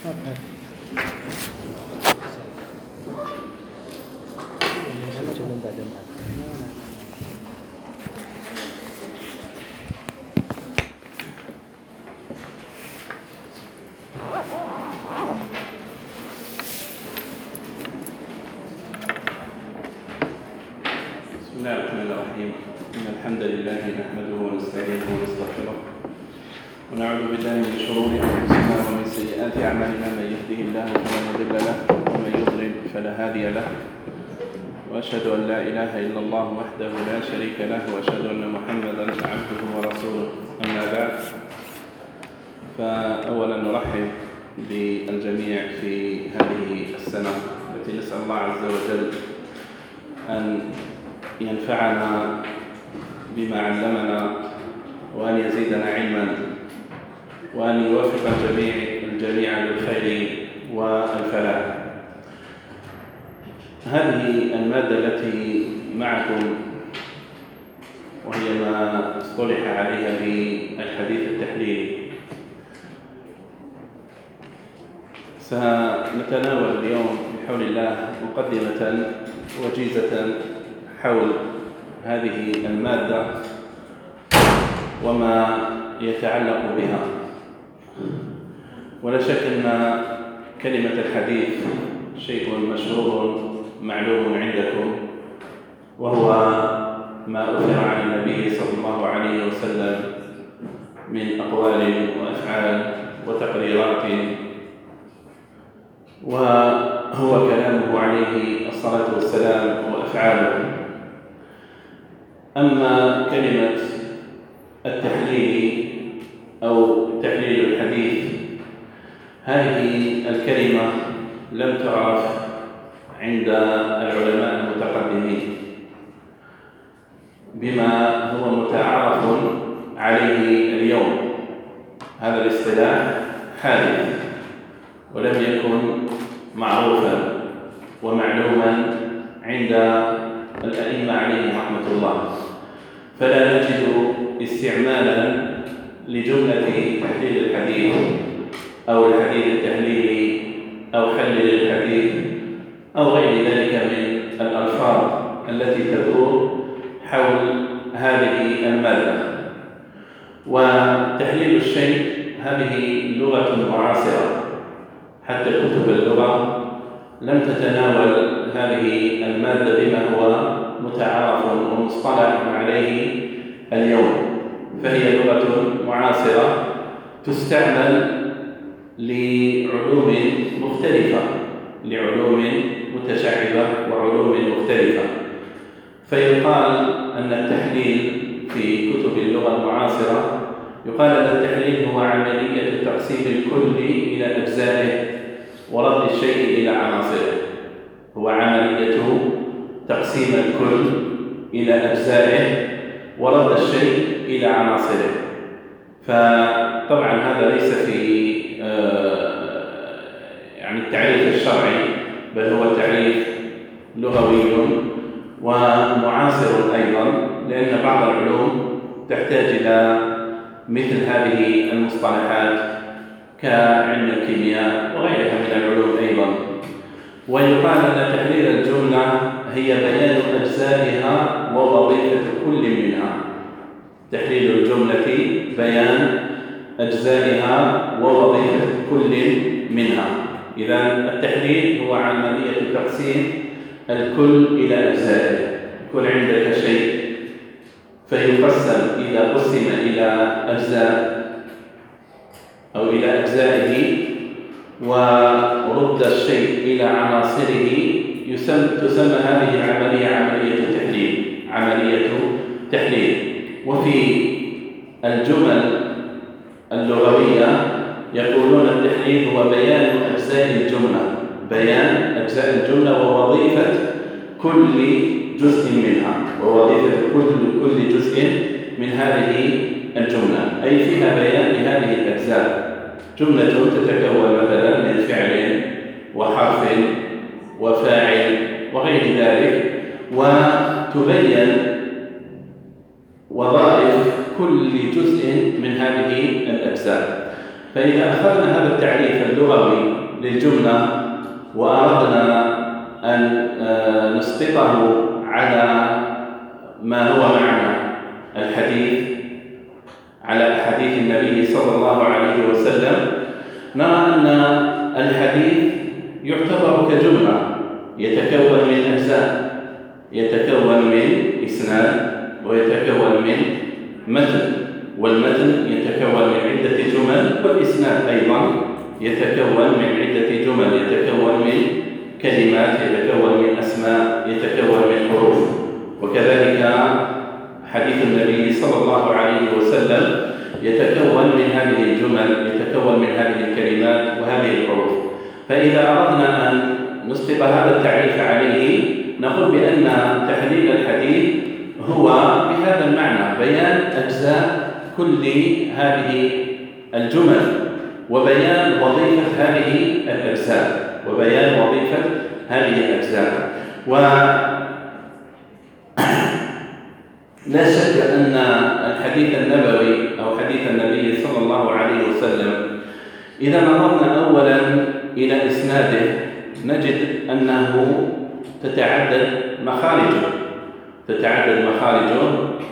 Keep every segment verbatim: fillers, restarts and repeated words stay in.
بسم الله الرحمن الرحيم. إن الحمد لله نحمده ونستعينه ونستغفره ونعوذ بالله من شرور أنفسنا ومن سيئات أعمالنا. من يهده الله فلا مضل له ومن يضلل فلا هادي له، وأشهد أن لا إله إلا الله وحده لا شريك له، وأشهد أن محمدا عبده ورسوله. أما بعد، فأولا نرحب بالجميع في هذه السنة التي نسأل الله عز وجل أن ينفعنا بما علمنا، وأن يزيدنا علما، وأن يوفق الجميع الجميع للخير والفلاح. هذه المادة التي معكم وهي ما اصطلح عليها بالحديث التحليلي، سنتناول اليوم بحول الله مقدمة وجيزة حول هذه المادة وما يتعلق بها. ولا شك أن كلمة الحديث شيء مشهور معلوم عندكم، وهو ما أثر عن النبي صلى الله عليه وسلم من أقوال وأفعال وتقريرات، وهو كلامه عليه الصلاة والسلام وأفعاله. أما كلمة التحليل أو تحليل الحديث، هذه الكلمة لم تعرف عند العلماء المتقدمين بما هو متعارف عليه اليوم. هذا الاصطلاح حادث ولم يكن معروفا ومعلوما عند الأئمة عليهم رحمة الله، فلا نجد استعمالا لجملة تحليل الحديث أو الحديث التحليلي أو حلل الحديث أو غير ذلك من الألفاظ التي تدور حول هذه المادة. وتحليل الشيء هذه لغة معاصرة، حتى كتب اللغة لم تتناول هذه المادة بما هو متعارف ومصطلح عليه اليوم، فهي لغة معاصرة تستعمل لعلوم مختلفة، لعلوم متشعبة وعلوم مختلفة. فيقال أن التحليل في كتب اللغة المعاصرة يقال أن التحليل هو عملية تقسيم الكل إلى أجزائه ورد الشيء إلى عناصره. هو عملية تقسيم الكل إلى أجزائه ورد الشيء إلى عناصره. فطبعا هذا ليس في يعني التعريف الشرعي، بل هو تعريف لغوي ومعاصر أيضا، لأن بعض العلوم تحتاج إلى مثل هذه المصطلحات كعلم الكيمياء وغيرها من العلوم أيضا. ويقال أن تحليل الجملة هي بيان أجزائها ووظيفة كل منها. تحليل الجملة بيان أجزائها ووظيفة كل منها. إذن التحليل هو عملية تقسيم الكل إلى أجزائه. يكون عندك شيء فيقسم إذا قسم إلى أجزاء أو إلى أجزائه ورد الشيء إلى عناصره، يسمى تسمى هذه العملية عملية تحليل عملية تحليل. وفي الجمل اللغوية يقولون التحليل هو بيان أجزاء الجملة، بيان أجزاء الجملة ووظيفة كل جزء منها، ووظيفة كل كل جزء من هذه الجملة، أي فيها بيان لهذه الأجزاء. جملة تتكون مثلا من فعل وحرف وفاعل وغير ذلك، وتبين وظائف كل جزء من هذه الأجزاء. فإذا أخذنا هذا التعريف اللغوي للجملة وأردنا أن نسقطه على ما هو معنى الحديث، على حديث النبي صلى الله عليه وسلم، نرى أن الحديث يعتبر كجملة يتكون من أجزاء، يتكون من إسناد ويتكون من متن، والمتن يتكون من عدة جمل، والإسناد أيضا يتكون من عدة جمل، يتكون من كلمات، يتكون من أسماء، يتكون من حروف. وكذلك حديث النبي صلى الله عليه وسلم يتكون من هذه الجمل، يتكون من هذه الكلمات وهذه الحروف. فإذا أردنا أن نسقط هذا التعريف عليه نقول بأن تحليل الحديث هو بهذا المعنى: بيان أجزاء كل هذه الجمل، وبيان وظيفة هذه الأجزاء، وبيان وظيفة هذه الأجزاء. ولا شك أن الحديث النبوي أو حديث النبي صلى الله عليه وسلم إذا نظرنا أولا إلى إسناده نجد أنه تتعدد مخارجه تتعدد مخارجه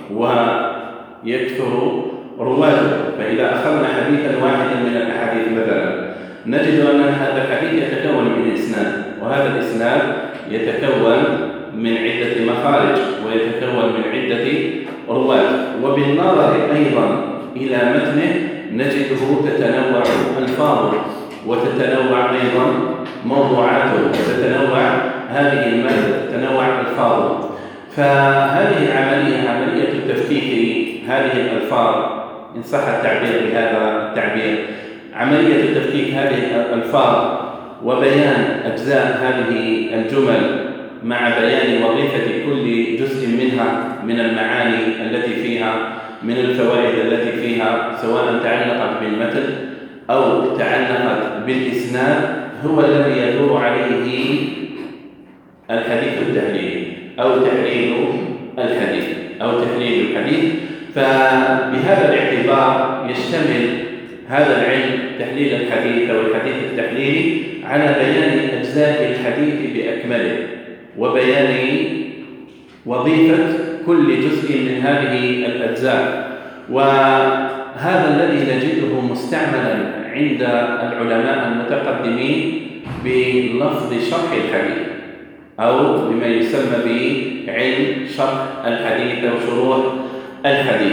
ويكثر رواته. فإذا أخذنا حديثا واحدا من الأحاديث مثلا نجد أن هذا الحديث يتكون من إسناد، وهذا الإسناد يتكون من عدة مخارج ويتكون من عدة رواة. وبالنظر أيضا إلى متنه نجده تتنوع ألفاظه وتتنوع أيضا موضوعاته وتتنوع هذه المادة، تتنوع ألفاظه. فهذه العملية عملية تفكيك هذه الألفاظ، إن صح التعبير بهذا التعبير، عملية تفكيك هذه الألفاظ وبيان أجزاء هذه الجمل مع بيان وظيفة كل جزء منها من المعاني التي فيها، من الفوائد التي فيها، سواء تعلقت بالمتن أو تعلقت بالإسناد، هو الذي يدور عليه الحديث التحليلي أو تحليل الحديث أو تحليل الحديث. فبهذا الاعتبار يشتمل هذا العلم تحليل الحديث أو الحديث التحليلي على بيان أجزاء الحديث بأكمله، وبيان وظيفة كل جزء من هذه الأجزاء. وهذا الذي نجده مستعملا عند العلماء المتقدمين بلفظ شرح الحديث أو بما يسمى بعلم شرح الحديث أو شروح الحديث.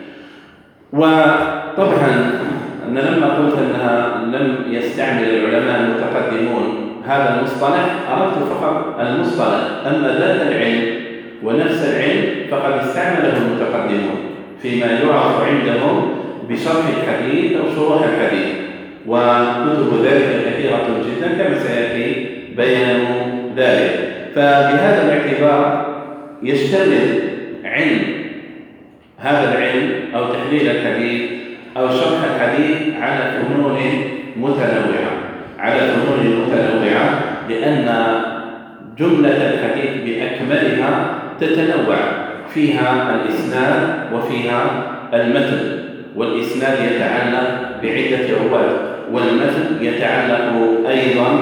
وطبعا أنا لما قلت أنها لم يستعمل العلماء المتقدمون هذا المصطلح أردت فقط المصطلح، أما ذات العلم ونفس العلم فقد استعمله المتقدمون فيما يعرف عندهم بشرح الحديث أو شروح الحديث، وكتب ذلك كثيرة جدا كما سيأتي بيان ذلك. فبهذا الاعتبار يشتمل علم هذا العلم أو تحليل الحديث أو شرح الحديث على فنون متنوعة على فنون متنوعة لأن جملة الحديث بأكملها تتنوع، فيها الإسناد وفيها المتن، والإسناد يتعلق بعدة رواه، والمتن يتعلق أيضا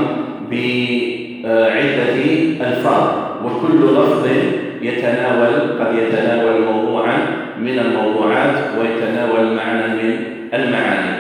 بعدة ألفاظ، وكل لفظ يتناول قد يتناول موضوعا من الموضوعات ويتناول معنى من المعاني.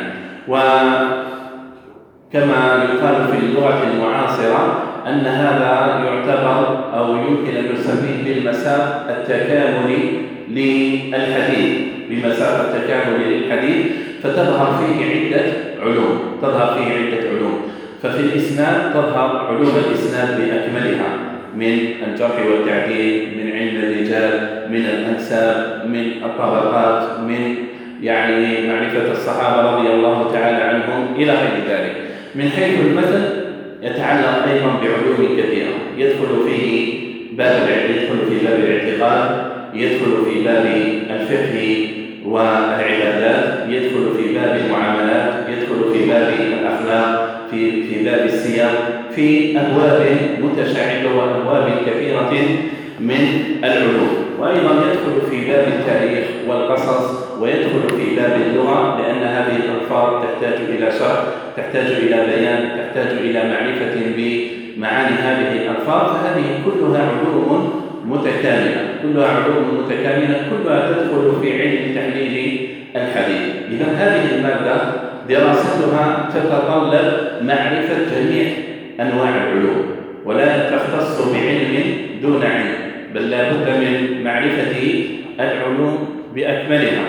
وكما يقال في اللغة المعاصرة أن هذا يعتبر أو يمكن أن نسميه بالمساق التكاملي للحديث، بمساق التكامل للحديث، فتظهر فيه عدة علوم تظهر فيه عدة علوم. ففي الإسناد تظهر علوم الإسناد بأكملها، من الجرح والتعديل، من علم الرجال، من الأنساب، من الطبقات، من يعني معرفة الصحابة رضي الله تعالى عنهم إلى غير ذلك. من حيث المتن يتعلق أيضا بعلوم كثيرة، يدخل فيه باب يدخل في باب الاعتقاد، يدخل في باب الفقه والعبادات، يدخل في باب المعاملات، يدخل في باب الأخلاق، في في باب السياق، في أبواب متشعبة وأبواب كثيرة من العلوم. وأيضا يدخل في باب التاريخ والقصص، ويدخل في باب اللغة لأن هذه الألفاظ تحتاج إلى شرح، تحتاج إلى بيان، تحتاج إلى معرفة بمعاني هذه الألفاظ، فهذه كلها علوم متكاملة، كلها علوم متكاملة، كلها تدخل في علم تحليل الحديث. إذا هذه المادة دراستها تتطلب معرفة جميع أنواع العلوم، ولا تختص بعلم دون علم، بل لا بد من معرفة العلوم بأكملها.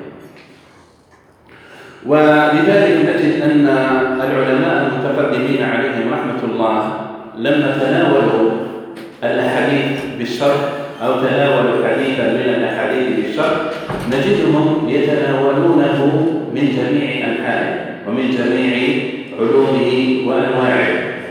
ولذلك نجد أن العلماء المتقدمين عليهم رحمة الله لما تناولوا الأحاديث بالشرح أو تناولوا حديثا من الأحاديث بالشرح نجدهم يتناولونه من جميع أنحائه ومن جميع علومه وأنواعه،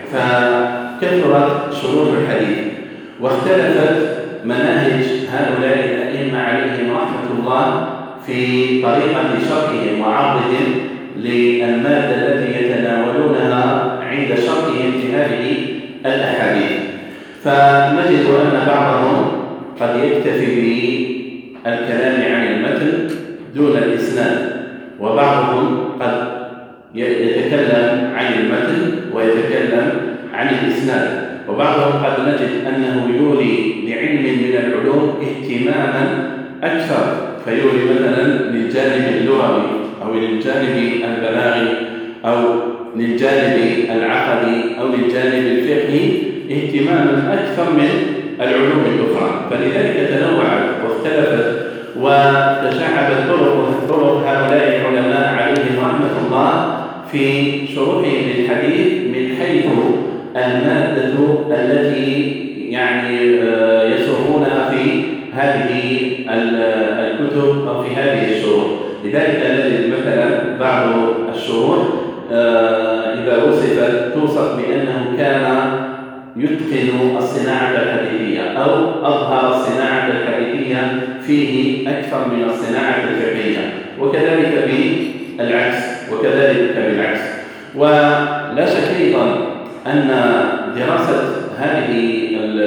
فكثرت شروح الحديث واختلفت مناهج هؤلاء الأئمة عليهم رحمة الله في طريقة شرحهم وعرضهم للمادة التي يتناولونها عند شرحهم لهذه الأحاديث. فنجد أن بعضهم قد يكتفي بالكلام عن المتن دون الإسناد، وبعضهم قد يتكلم عن المتن ويتكلم عن الإسناد، وبعضهم قد نجد أنه يولي لعلم من العلوم اهتماما أكثر، فيولي مثلا للجانب اللغوي أو للجانب البلاغي أو للجانب العقدي أو للجانب الفقهي اهتماما أكثر من العلوم الأخرى. فلذلك تنوعت واختلفت وتشعبت طرق طرق هؤلاء العلماء عليهم رحمة الله في شروحهم للحديث من حيث المادة التي يعني يشرحونها في هذه الكتب أو في هذه الشروح. لذلك نجد مثلا بعض الشروح إذا وصفت توصف بأنه كان يتقن الصناعة الحديثية أو أظهر الصناعة الحديثية فيه أكثر من الصناعة الفقهية، وكذلك بالعكس وكذلك بالعكس. ولا شك أيضا أن دراسة هذه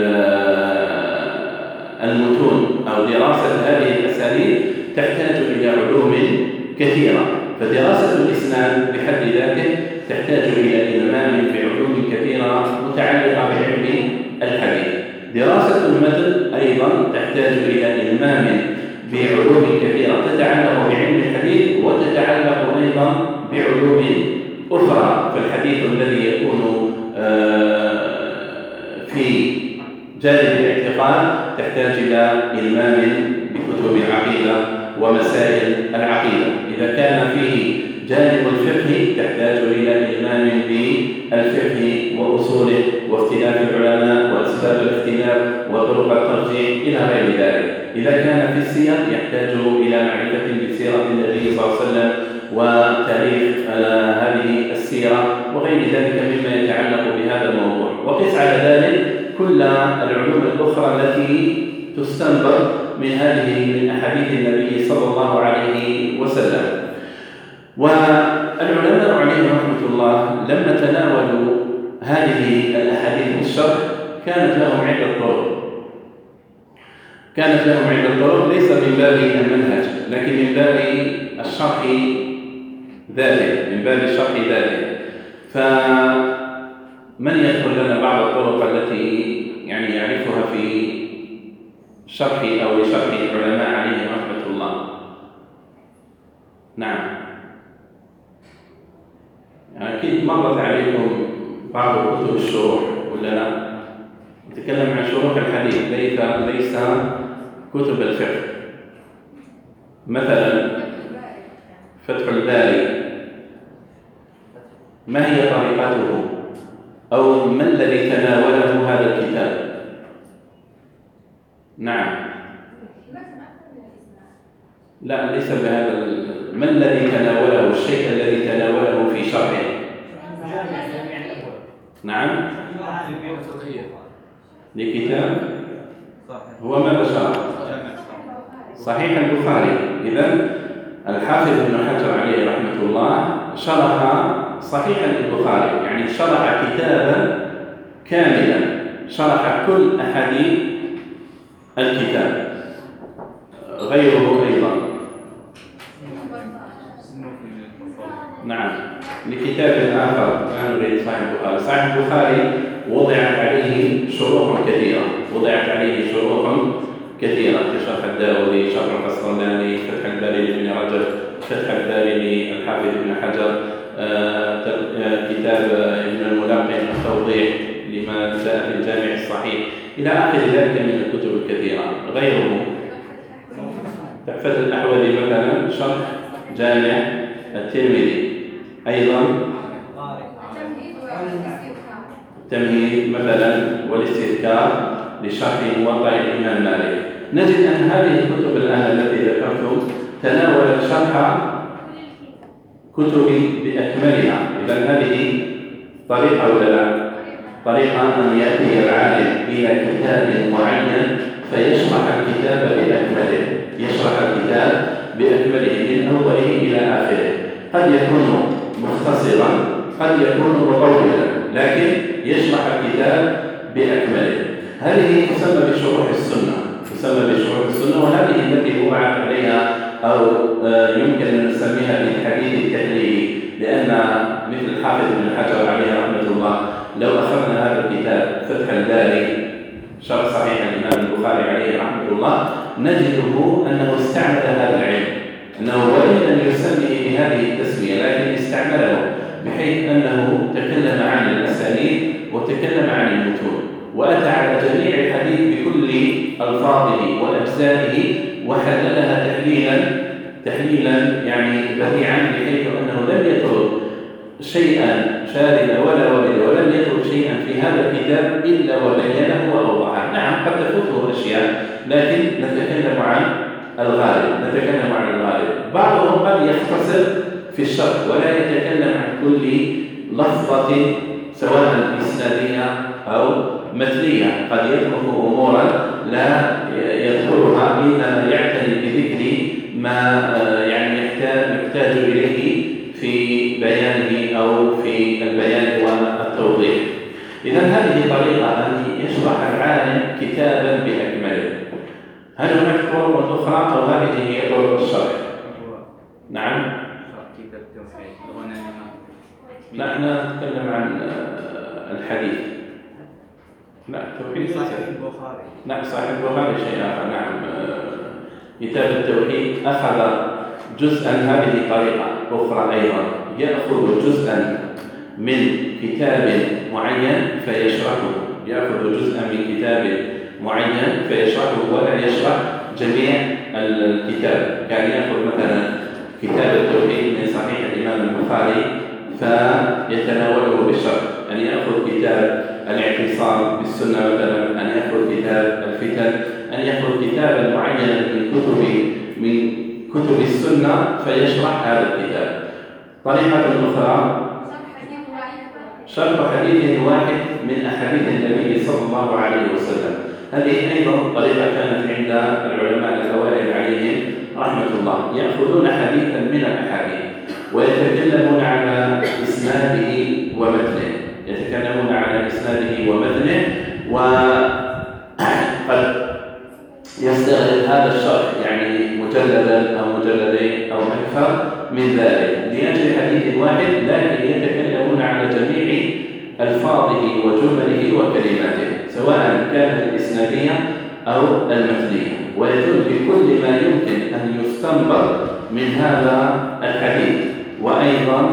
المتون أو دراسة هذه الأساليب تحتاج إلى علوم كثيرة، فدراسة الإسناد بحد ذاته تحتاج إلى إلمام بعلوم كثيرة متعلقة بعلم الحديث. دراسة المتن أيضا تحتاج إلى إلمام بعلوم كثيرة تتعلق بعلم الحديث وتتعلق أيضا بعلوم أخرى. فالحديث الذي يكون في جانب الاعتقاد تحتاج إلى إلمام بكتب العقيدة ومسائل العقيدة. إذا كان فيه جانب الفقه تحتاج إلى إلمام بالفقه وأصوله واختلاف العلماء وأسباب الاختلاف وطرق الترجيح إلى غير ذلك. إذا كان في السير يحتاج إلى معرفة بسيرة النبي صلى الله عليه وسلم وتاريخ هذه السيرة وغير ذلك مما يتعلق بهذا الموضوع. وقس على ذلك كل العلوم الأخرى التي تستنبط من هذه من أحاديث النبي صلى الله عليه وسلم. والعلماء عليهم رحمة الله لما تناولوا هذه الأحاديث الشرح كانت لهم عدة طرق كانت لهم عدة طرق ليس من باب المنهج لكن من باب الشرح ذاته من باب الشرح ذاته. فمن يذكر لنا بعض الطرق التي يعني يعرفها في شرح أو لشرح العلماء عليهم رحمة الله؟ نعم، يعني أكيد مرت عليكم بعض كتب الشروح ولا لا؟ نتكلم عن شروح الحديث ليس ليس كتب الفقه. مثلا فتح الباري، ما هي طريقته أو ما الذي تناوله هذا الكتاب؟ نعم، لا ليس بهذا. ما الذي تناوله الشيء الذي تناوله في شرحه؟ نعم، لكتاب هو ماذا شرح؟ صحيح البخاري. إذن الحافظ ابن حجر عليه رحمة الله شرح صحيح البخاري، يعني شرح كتابا كاملا شرح كل أحاديث الكتاب. غيره أيضا نعم، لكتاب آخر لا نريد صحيح البخاري. صحيح البخاري وضعت عليه شروح كثيرة، وضعت عليه شروح كثيرة كشرح الداودي، شرح القسطلاني، فتح الباري لابن رجب، فتح الباري للحافظ ابن حجر، آه، كتاب ابن الملقن التوضيح لما جاء في الجامع الصحيح، إلى آخر ذلك من الكتب الكثيرة. غيره تحفة الأحوذي مثلا، شرح جامع الترمذي، أيضا التمهيد مثلا والاستذكار لشرح موطأ الإمام مالك. نجد أن هذه الكتب الآن التي ذكرت تناولت شرح كتب بأكملها. إذا هذه طريقة ولا لا؟ طريقة أن يأتي العالم إلى كتاب معين فيشرح الكتاب بأكمله، يشرح الكتاب بأكمله من أوله إلى آخره. قد يكون مختصرا، قد يكون مطولا، لكن يشرح الكتاب بأكمله. هذه تسمى بشروح السنة، تسمى بشروح السنة، وهذه التي وضعت عليها أو يمكن أن نسميها بالحديث التحليلي، لأن مثل الحافظ ابن حجر عليه رحمة الله لو أخذنا هذا الكتاب فتح الباري شرح صحيح الإمام البخاري عليه رحمة الله نجده أنه استعمل هذا العلم، أنه ولم أن يسميه بهذه التسمية لكن استعمله، بحيث أنه تكلم عن الأسانيد وتكلم عن المتون، وأتى على جميع الحديث بكل ألفاظه وأجزائه وحللها تحليلا تحليلا يعني بديعا، بحيث أنه لم يترك شيئا شاردا ولا وردا، ولم يترك شيئا في هذا الكتاب إلا وبينه وأوضحه. نعم قد تفوته أشياء، لكن نتكلم عن الغالب، نتكلم عن الغالب. بعضهم قد يختصر في الشرح ولا يتكلم عن كل لفظة سواء إسنادية أو مثلية، قد يترك أمورا لا يذكرها، إنما يعتني بذكر ما يعني يحتاج إليه في بيانه أو في البيان والتوضيح. إذا هذه طريقة أن يشرح العالم كتابا بأكمله. هل هناك طرق أخرى أو هذه هي طرق الشرح؟ نعم. نحن نتكلم عن الحديث. لا التوحيد صحيح البخاري. نعم صحيح البخاري شيء آخر. نعم كتاب التوحيد أخذ جزءا، هذه طريقة أخرى أيضا، يأخذ جزءا من كتاب معين فيشرحه، يأخذ جزءا من كتاب معين فيشرحه ولا يشرح جميع الكتاب. كان يأخذ مثلا كتاب التوحيد من صحيح الإمام البخاري فيتناوله بالشرح، أن يأخذ كتاب الاعتصام بالسنة مثلا، أن يأخذ كتاب الفتن، أن يأخذ كتابا معينا من كتب من كتب السنة فيشرح هذا الكتاب. طريقة أخرى شرح حديث واحد من أحاديث النبي صلى الله عليه وسلم. هذه أيضا طريقة كانت عند العلماء الأوائل عليهم رحمة الله، يأخذون حديثا من الأحاديث ويتكلمون على إسناده ومتنه، يتكلمون على إسناده ومتنه، وقد يستغرق هذا الشرح يعني مجلدا أو مجلدين أو أكثر من ذلك لأجل حديث واحد، لكن يتكلمون على جميع ألفاظه وجمله وكلماته سواء كانت الإسنادية أو المتنية، ويدل بكل ما يمكن أن يستنبط من هذا الحديث، وأيضا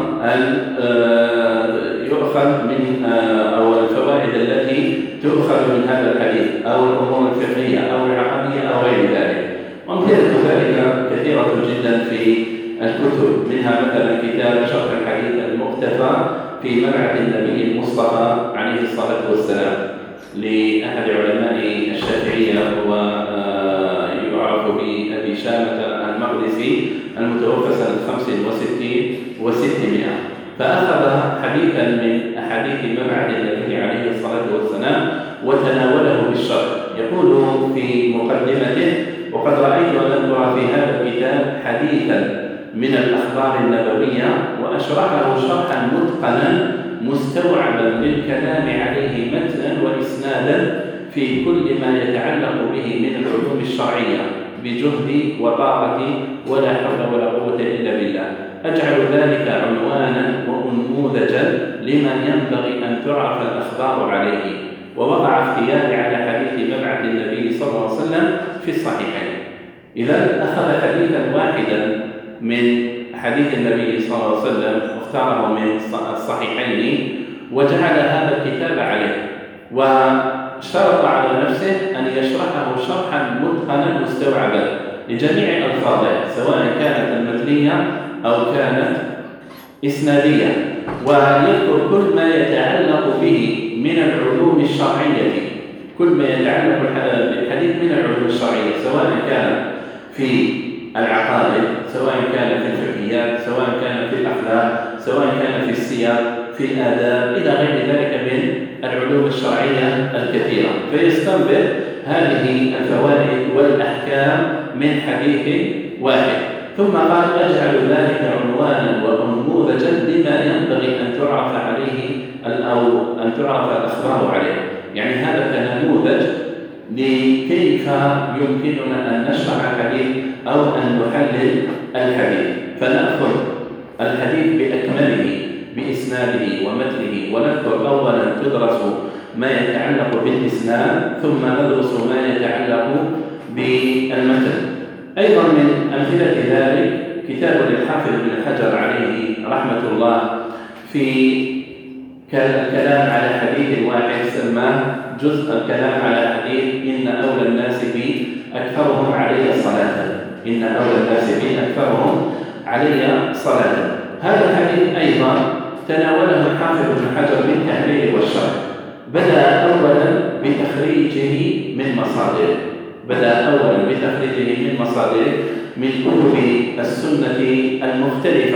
يؤخذ من أو الفوائد التي تؤخذ من هذا الحديث أو الأمور الفقهية أو العقدية أو غير ذلك. وأمثلة ذلك كثيرة جدا في الكتب، منها مثلا كتاب شرح الحديث المقتفى في مبعث النبي المصطفى عليه الصلاة والسلام لأحد علماء الشافعية ويعرف بأبي شامة المقدسي المتوفى سنة خمس وستين وستمائة، فأخذ حديثا من أحاديث مبعث النبي عليه الصلاة والسلام وتناوله بالشرح. يقول في مقدمته: وقد رأيت ولم ترى في هذا الكتاب حديثا من الأخبار النبوية وأشرحه شرحا متقنا مستوعبا للكلام عليه متنا وإسنادا في كل ما يتعلق به من العلوم الشرعية بجهدي وطاقتي ولا حول ولا قوة إلا بالله. أجعل ذلك عنوان عنوانا ونموذجا لما ينبغي أن تعرف الأخبار عليه. ووقع اختياري على حديث مبعث النبي صلى الله عليه وسلم في الصحيحين. إذا أخذ حديثا واحدا من حديث النبي صلى الله عليه وسلم واختاره من الصحيحين وجعل هذا الكتاب عليه، واشترط على نفسه أن يشرحه شرحا متقنا مستوعبا لجميع ألفاظه سواء كانت المتنية أو كانت إسنادية، ويذكر كل ما يتعلق به من العلوم الشرعية، كل ما يتعلق بالحديث من العلوم الشرعية سواء كان في العقائد، سواء كان في الفقهيات، سواء كان في الأخلاق، سواء كان في السياق، في الآداب، إلى غير ذلك من العلوم الشرعية الكثيرة، فيستنبط هذه الفوائد والأحكام من حديث واحد. ثم قال: أجعل ذلك عنوانا ونموذجا لما ينبغي أن تعرف عليه أو أن تعرف الأخبار عليه. يعني هذا كنموذج لكيف يمكننا أن نشرح الحديث أو أن نحلل الحديث، فنأخذ الحديث بأكمله بإسناده ومتنه، ونذكر أولا تدرس ما يتعلق بالإسناد، ثم ندرس ما يتعلق بالمتن. أيضا من أمثلة ذلك كتاب للحافظ ابن حجر عليه رحمة الله في الكلام على حديث واحد سماه جزء الكلام على حديث إن أولى الناس بي أكثرهم علي صلاة. إن أولى الناس بي أكثرهم علي صلاة. هذا الحديث أيضا تناوله الحافظ ابن حجر بالتحرير والشرح. بدأ أولا بتخريجه من مصادره بدأ أولا بتخريجه من مصادره من كتب السنة المختلفة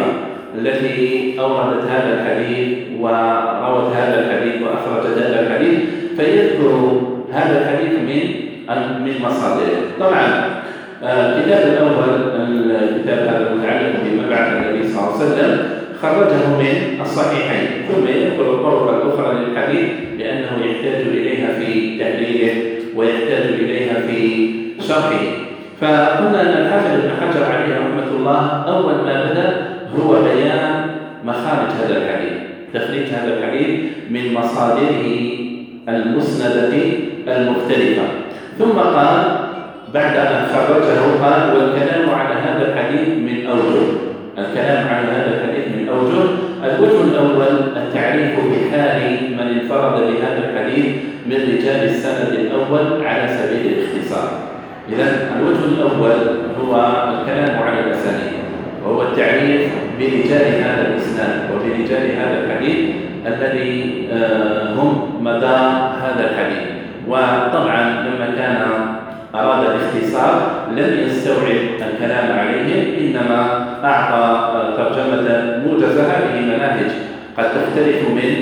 التي أوردت هذا الحديث وروت هذا الحديث وأخرجت هذا الحديث، فيذكر هذا الحديث من من مصادره. طبعا الكتاب الأول الكتاب هذا المتعلق بمبعث النبي صلى الله عليه وسلم خرجه من الصحيحين، ثم يذكر الطرق الأخرى للحديث لأنه يحتاج إليها في تحليله ويحتاج إليها في شرحه. فقلنا أن الحافظ ابن حجر عليه رحمة الله أول ما بدأ هو بيان مخارج هذا الحديث، تخريج هذا الحديث من مصادره المسندة المختلفة. ثم قال بعد أن خرجه قال: والكلام على هذا الحديث من أوجه. الكلام على هذا الحديث من أوجه. الوجه الأول التعريف بحال من انفرد بهذا الحديث من رجال السند الأول على سبيل الاختصار. إذن الوجه الأول هو الكلام على الأسانيد، وهو التعريف برجال هذا الإسناد وبرجال هذا الحديث الذي هم مدار هذا الحديث. وطبعا لما كان أراد الاختصار لم يستوعب الكلام عليهم، إنما أعطى ترجمة موجزة. هذه مناهج قد تختلف من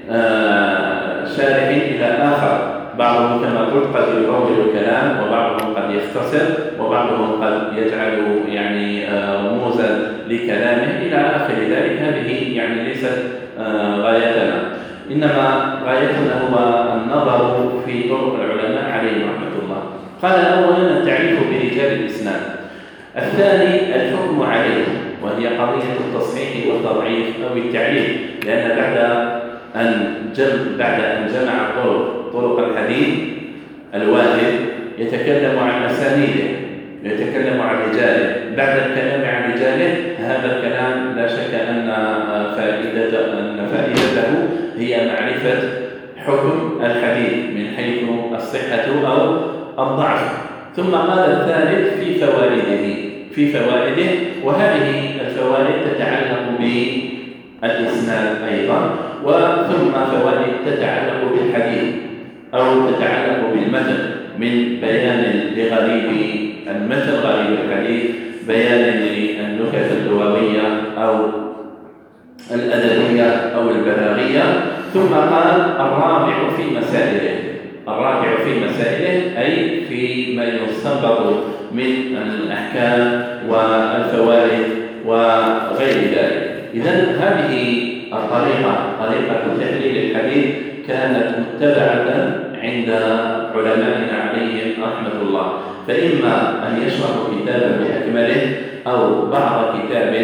شارح إلى آخر، بعضهم كما قلت قد يطول الكلام، وبعضهم قد يختصر، وبعضهم قد يجعل يعني رموزا لكلامه إلى آخر ذلك. هذه يعني ليست غايتنا، إنما غايتنا هو النظر في طرق العلماء عليهم رحمة الله. قال أولا التعريف برجال الإسناد. الثاني الحكم عليه، وهي قضية التصحيح والتضعيف أو التعريف، لأن بعد أن جمع بعد أن جمع طرق طرق الحديث الواحد يتكلم عن أسانيده، يتكلم عن رجاله. بعد الكلام عن رجاله هذا الكلام لا شك أن فائدته أن فائدته هي معرفة حكم الحديث من حيث الصحة أو الضعف. ثم قال الثالث في فوائده في فوائده وهذه الفوائد تتعلق بالإسناد أيضا، وثم فوائد تتعلق بالحديث أو تتعلق بالمتن من بيان لغريب المتن غريب الحديث، بيان للنكت اللغوية أو الأدبية أو البلاغية. ثم قال الرابع في مسائله الرابع في مسائله أي في ما يستنبط من الأحكام والفوائد وغير ذلك. إذن هذه الطريقة طريقة تحليل الحديث كانت متبعة عند علمائنا عليهم رحمة الله، فإما أن يشرحوا كتابا بأكمله أو بعض كتاب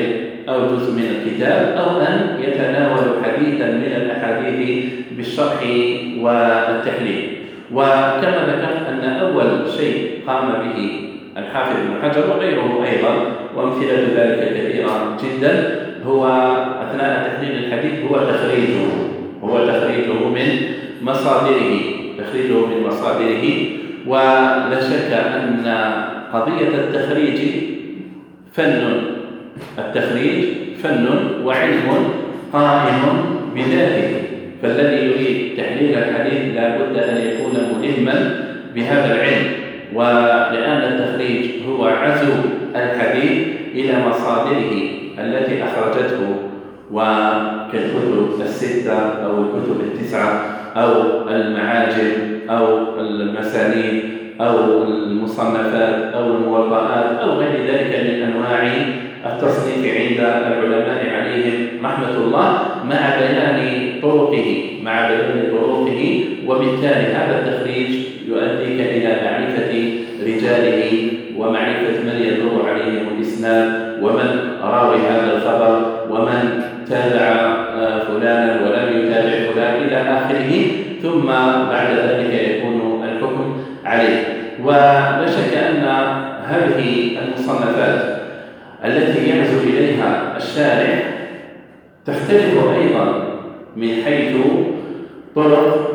أو جزء من الكتاب، أو أن يتناول حديثا من الأحاديث بالشرح والتحليل. وكما ذكرت أن أول شيء قام به الحافظ ابن حجر وغيره أيضا وأمثلة ذلك كثيرة جدا هو أثناء تحليل الحديث هو تخريجه هو تخريجه من مصادره تخريجه من مصادره ولا شك أن قضية التخريج فن التخريج فن وعلم قائم بذاته، فالذي يريد تحليل الحديث لا بد أن يكون ملما بهذا العلم، ولأن التخريج هو عزو الحديث إلى مصادره التي أخرجته، وكالكتب الستة أو الكتب التسعة أو المعاجم أو المسانيد أو المصنفات أو الموضوعات أو غير ذلك من أنواع التصنيف عند العلماء عليهم رحمة الله، مع بيان طرقه مع بيان طرقه وبالتالي هذا التخريج يؤديك إلى معرفة رجاله ومعرفة من يدور عليهم الإسناد ومن راوي هذا الخبر ومن تابع فلانا ولم يتابع فلان إلى آخره، ثم بعد ذلك يكون الحكم عليه. ولا شك أن هذه المصنفات التي يعزو إليها الشارع تختلف أيضا من حيث طرق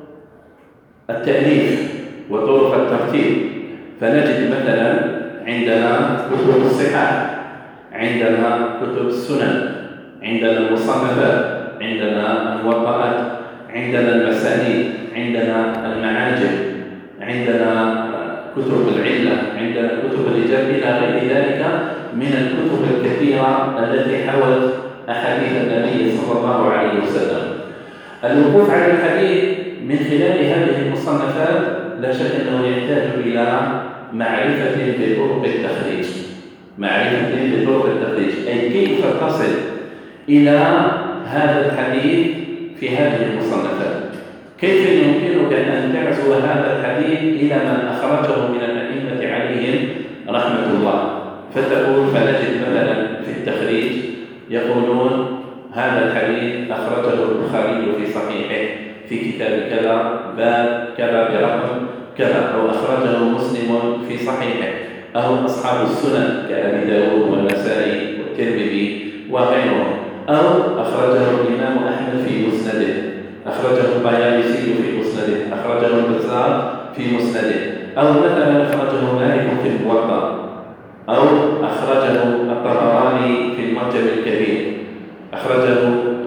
التأليف وطرق الترتيب، فنجد مثلا عندنا كتب الصحاح، عندنا كتب السنن، عندنا المصنفات، عندنا الموطئات، عندنا المسانيد، عندنا المعاجم، عندنا كتب العلة، عندنا كتب الرجال إلى غير ذلك من الكتب الكثيرة التي حوت أحاديث النبي صلى الله عليه وسلم. الوقوف على الحديث من خلال هذه المصنفات لا شك أنه يحتاج إلى معرفة بطرق التخريج معرفة بطرق التخريج أي كيف تصل إلى هذا الحديث في هذه المصنفات، كيف يمكنك أن تعزو هذا الحديث إلى من أخرجه من الأئمة عليهم رحمة الله، فتقول فنجد مثلا في التخريج يقولون هذا الحديث أخرجه البخاري في صحيحه في كتاب كذا باب كذا برقم كذا، أو أخرجه مسلم في صحيحه، أو أصحاب السنن كأبي داود والنسائي والترمذي وغيرهم، أو أخرجه الإمام أحمد في مسنده، أخرجه الطيالسي في مسنده، أخرجه البزار في مسنده، أو مثلا أخرجه مالك في الموطأ، أو أخرجه الطبراني في المعجم الكبير، أخرجه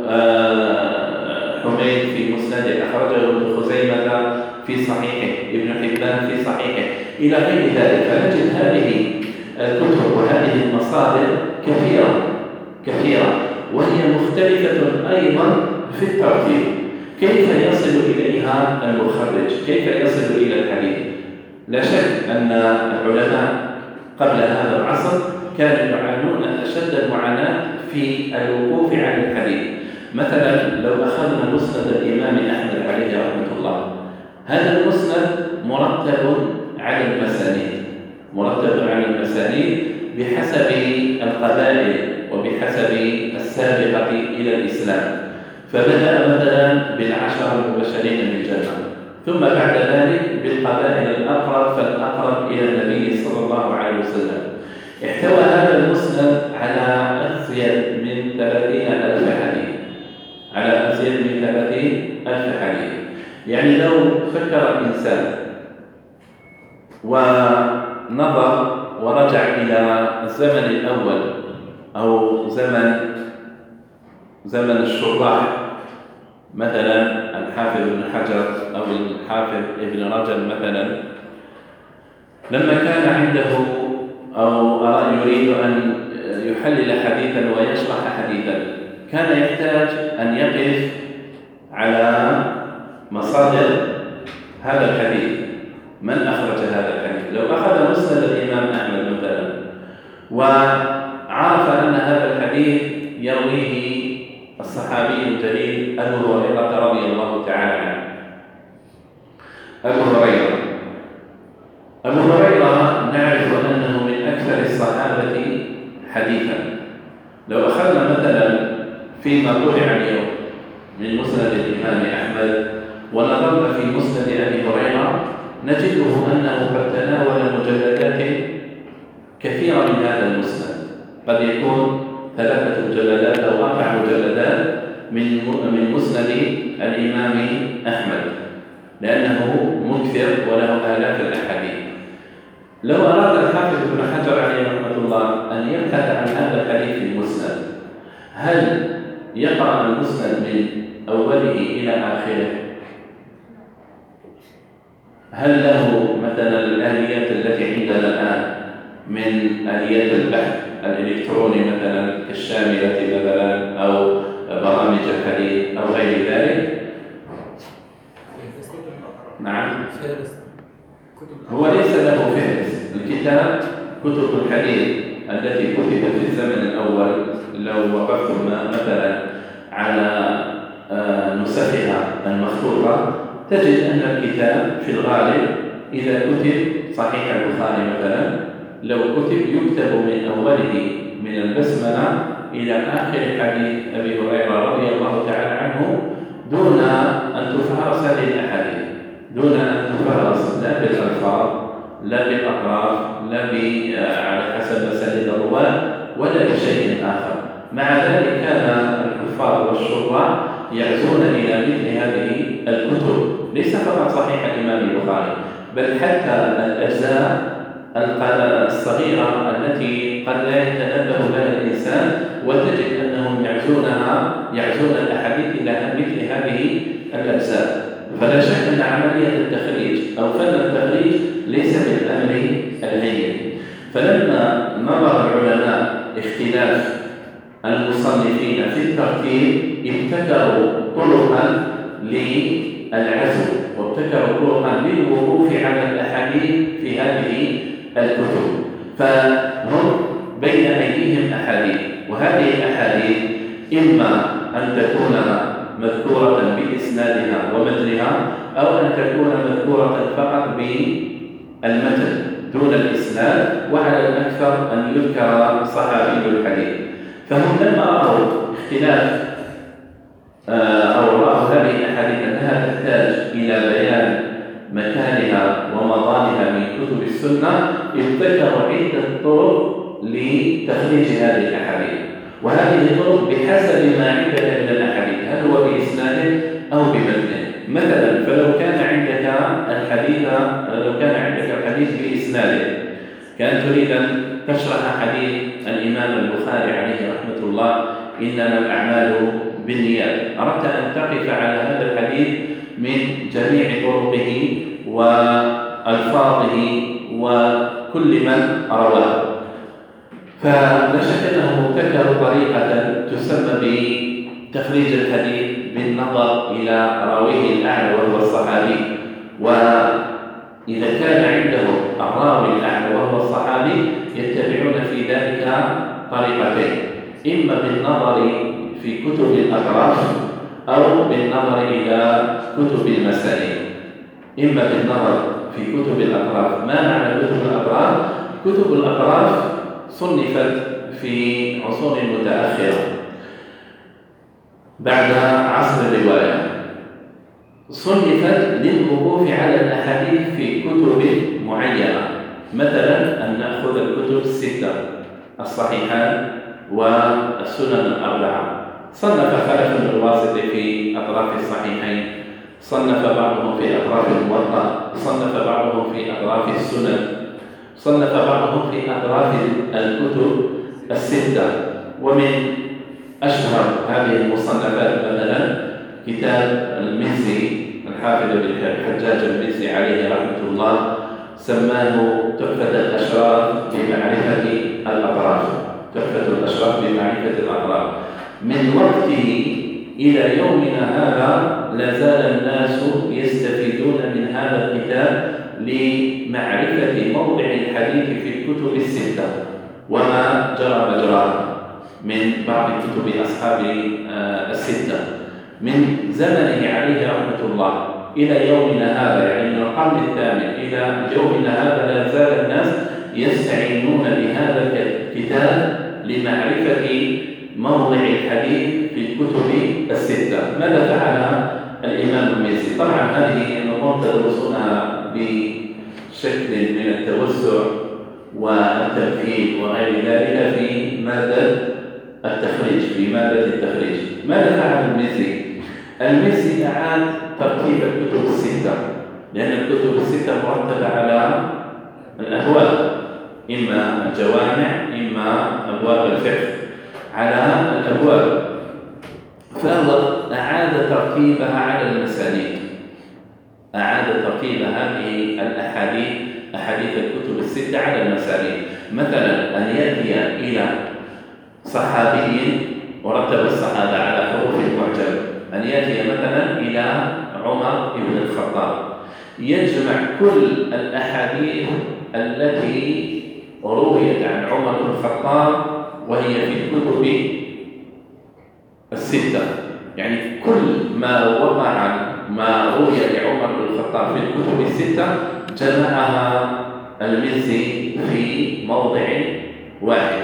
حميد في مسنده، أخرجه ابن خزيمة في صحيحه، ابن حبان في صحيحه، إلى غير ذلك. فنجد هذه الكتب وهذه المصادر كثيرة كثيرة وهي مختلفة أيضا في الترتيب، كيف يصل إليها المخرج، كيف يصل إلى الحديث. لا شك أن العلماء قبل هذا العصر كانوا يعانون أشد المعاناة في الوقوف على الحديث. مثلا لو أخذنا مسند الإمام أحمد عليه رحمة الله، هذا المسند مرتب على المسانيد مرتب على المسانيد بحسب القبائل وبحسب السابقة إلى الإسلام، فبدأ مثلا بالعشر المبشرين بالجنة، ثم بعد ذلك بالقبائل الأقرب فالأقرب إلى النبي صلى الله عليه وسلم. احتوى هذا المسند على أزيد من ثلاثين ألف حديث على أزيد من ثلاثين ألف حديث. يعني لو فكر الإنسان ونظر ورجع إلى الزمن الأول أو زمن زمن الشراح، مثلا الحافظ ابن حجر أو الحافظ ابن رجب مثلا، لما كان عنده أو يريد أن يحلل حديثا ويشرح حديثا، كان يحتاج أن يقف على مصادر هذا الحديث، من أخرج هذا الحديث. لو أخذ مسند الإمام أحمد مثلا وعرف أن هذا الحديث يرويه الصحابي الجليل أبو هريرة رضي الله تعالى عنه، أبو هريرة أبو هريرة نعرف أنه من أكثر الصحابة حديثا. لو أخذ فيما طبع اليوم من مسند الإمام أحمد ونظرنا في مسند أبي هريرة نجده أنه قد تناول مجلدات كثيرة من هذا المسند، قد يكون ثلاثة مجلدات أو أربع مجلدات من من مسند الإمام أحمد، لأنه مكثر وله آلاف الأحاديث. لو أراد الحافظ ابن حجر عليه رحمة الله أن يبحث عن هذا الحديث في المسند، هل يقرأ المسند من أوله إلى آخره؟ هل له مثلا الآليات التي عندنا الآن من آليات البحث الإلكتروني مثلا كالشاملة مثلا أو برامج الحديث أو غير ذلك؟ نعم، هو ليس له فهرس. الكتاب كتب الحديث التي كتبت في الزمن الأول لو وقفتم مثلا على نسخها المخطوطة تجد أن الكتاب في الغالب إذا كتب صحيح البخاري مثلا لو كتب يكتب من أوله من البسملة إلى آخر حديث أبي هريرة رضي الله تعالى عنه دون أن تفهرس هذه الأحاديث، دون أن تفهرس لا بالألفاظ لا بالأطراف لا على حسب مسند الرواة ولا بشيء آخر. مع ذلك كان الحفاظ والشراح يعزون إلى مثل هذه الكتب، ليس فقط صحيح الإمام البخاري بل حتى الأجزاء الصغيرة التي قد لا يتنبه لها الإنسان وتجد أنهم يعزونها يعزون الأحاديث إلى مثل هذه الأجزاء. فلا شك أن عملية التخريج أو فن التخريج ليس بالأمر الهين. فلما نظر العلماء اختلاف المصنفين في الترتيب ابتكروا طرقا للعزو وابتكروا طرقا للوقوف على الأحاديث في هذه الكتب، فهم بين أيديهم أحاديث، وهذه الأحاديث إما أن تكون مذكورة بإسنادها ومتنها أو أن تكون مذكورة فقط بالمتن دون الإسناد، وعلى الأكثر أن يذكر صحابي الحديث. فهم لما رأوا اختلاف أو رأوا هذه الأحاديث أنها تحتاج إلى بيان مكانها ومضانها من كتب السنة ابتكروا عدة طرق لتخريج هذه الأحاديث، وهذه الطرق بحسب ما عندك من الأحاديث، هل هو بإسناده أو بمتنه. مثلا فلو كان عندك الحديث لو كان عندك الحديث بإسناده، كان تريد أن تشرح حديث الإمام البخاري عليه رحمة الله إنما الأعمال بالنيات، أردت أن تقف على هذا الحديث من جميع طرقه وألفاظه وكل من رواه، فلا شك أنهم ابتكروا طريقة تسمى بتخريج الحديث بالنظر إلى راويه الأعلى وهو الصحابي، وإذا كان عندهم الراوي الأعلى وهو الصحابي يتبعون في ذلك طريقتين، إما بالنظر في كتب الأطراف أو بالنظر إلى كتب المسانيد. إما بالنظر في كتب الأطراف. ما معنى كتب الأطراف؟ كتب الأطراف صنفت في عصور متأخرة بعد عصر الرواية، صنفت للوقوف على الأحاديث في كتب معينة، مثلا أن نأخذ الكتب الستة الصحيحان والسنن الأربعة. صنف خلف الواسط في أطراف الصحيحين، صنف بعضهم في أطراف الموطأ، صنف بعضهم في أطراف السنن، صنف بعضهم في أطراف الكتب الستة. ومن أشهر هذه المصنفات مثلا كتاب المزي الحافظ بن الحجاج المزي عليه رحمة الله، سماه تحفة الأشراف بمعرفة الأطراف، تحفة الأشراف بمعرفة الأطراف. من وقته إلى يومنا هذا لا زال الناس يستفيدون من هذا الكتاب لمعرفة موضع الحديث في الكتب الستة وما جرى مجراه من بعض كتب أصحاب الستة من زمنه عليه رحمة الله إلى يومنا هذا، يعني من القرن الثامن إلى يومنا هذا لا زال الناس يستعينون بهذا الكتاب لمعرفة موضع الحديث في الكتب الستة. ماذا فعل الإمام المزي؟ طبعا هذه الأمور تدرسونها بشكل من التوسع والتمثيل وغير ذلك في مادة التخريج في مادة التخريج. ماذا فعل المزي؟ المزي أعاد ترتيب الكتب الستة، لأن الكتب الستة مرتبة على الأبواب، إما الجوامع إما أبواب الفقه على الأبواب، فهو أعاد ترتيبها على المسانيد، أعاد ترتيب هذه الأحاديث أحاديث الكتب الستة على المسانيد. مثلا أن يأتي إلى صحابي ورتب الصحابة على حروف المعجم، أن يأتي مثلا إلى عمر بن الخطاب يجمع كل الأحاديث التي رويت عن عمر بن الخطاب وهي في الكتب الستة، يعني كل ما وقع ما روي لعمر بن الخطاب في الكتب الستة جمعها المزي في موضع واحد.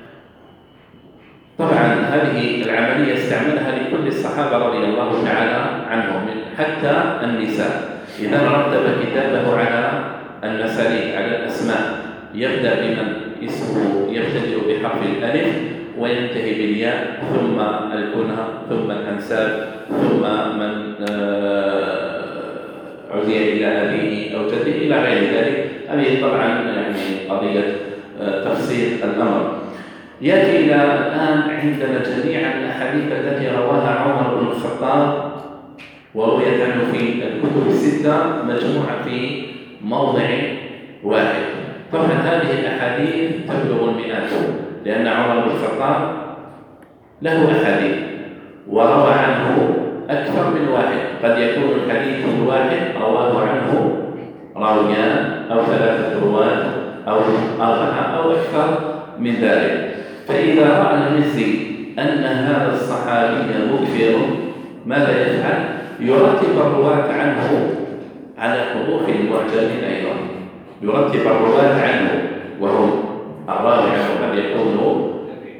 طبعا هذه العملية استعملها لكل الصحابة رضي الله تعالى عنهم حتى النساء. إذا رتب كتابه على المسانيد على الأسماء، يبدأ بمن اسمه يبتدئ بحرف الألف وينتهي بالياء، ثم الكنى، ثم الأنساب، ثم من عزي إلى أبيه أو جده إلى غير ذلك. هذه طبعا يعني قضية تفصيل الأمر. يأتي إلى الآن عندنا جميع الأحاديث التي رواها عمر بن الخطاب ورويت عنه في الكتب الستة مجموعة في موضع واحد. طبعا هذه الأحاديث تبلغ المئات، لأن عمر بن الخطاب له أحاديث وروى عنه أكثر من واحد، قد يكون الحديث الواحد رواه عنه راويان أو ثلاثة رواة أو أربعة أو أكثر من ذلك. فإذا رأى المزي أن هذا الصحابي مكثر، ماذا يفعل؟ يرتب الرواة عنه على حروف المعجم أيضا، يرتب الرواة عنه وهم الراوي عنه قد يكون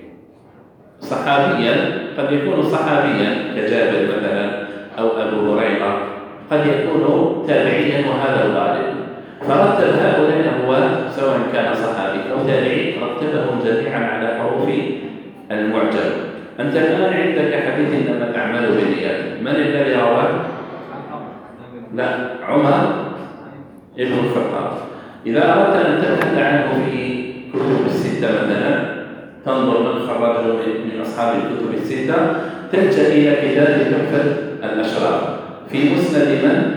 صحابيا، قد يكون صحابيا كجابر مثلا أو أبو هريرة، قد يكون تابعيا وهذا الغالب. فرتب هؤلاء الرواة سواء كان صحابي أو تابعي، رتبهم جميعا على حروف المعجم. أنت الآن عندك حديث إنما تعمل بالنيات، من الذي رواه؟ لا، عمر بن الخطاب. إذا أردت أن تبحث عنه في كتب الستة مثلا، تنظر من خرجه من أصحاب الكتب الستة، تلجأ إلى كتاب تحفة الأشراف في مسند من؟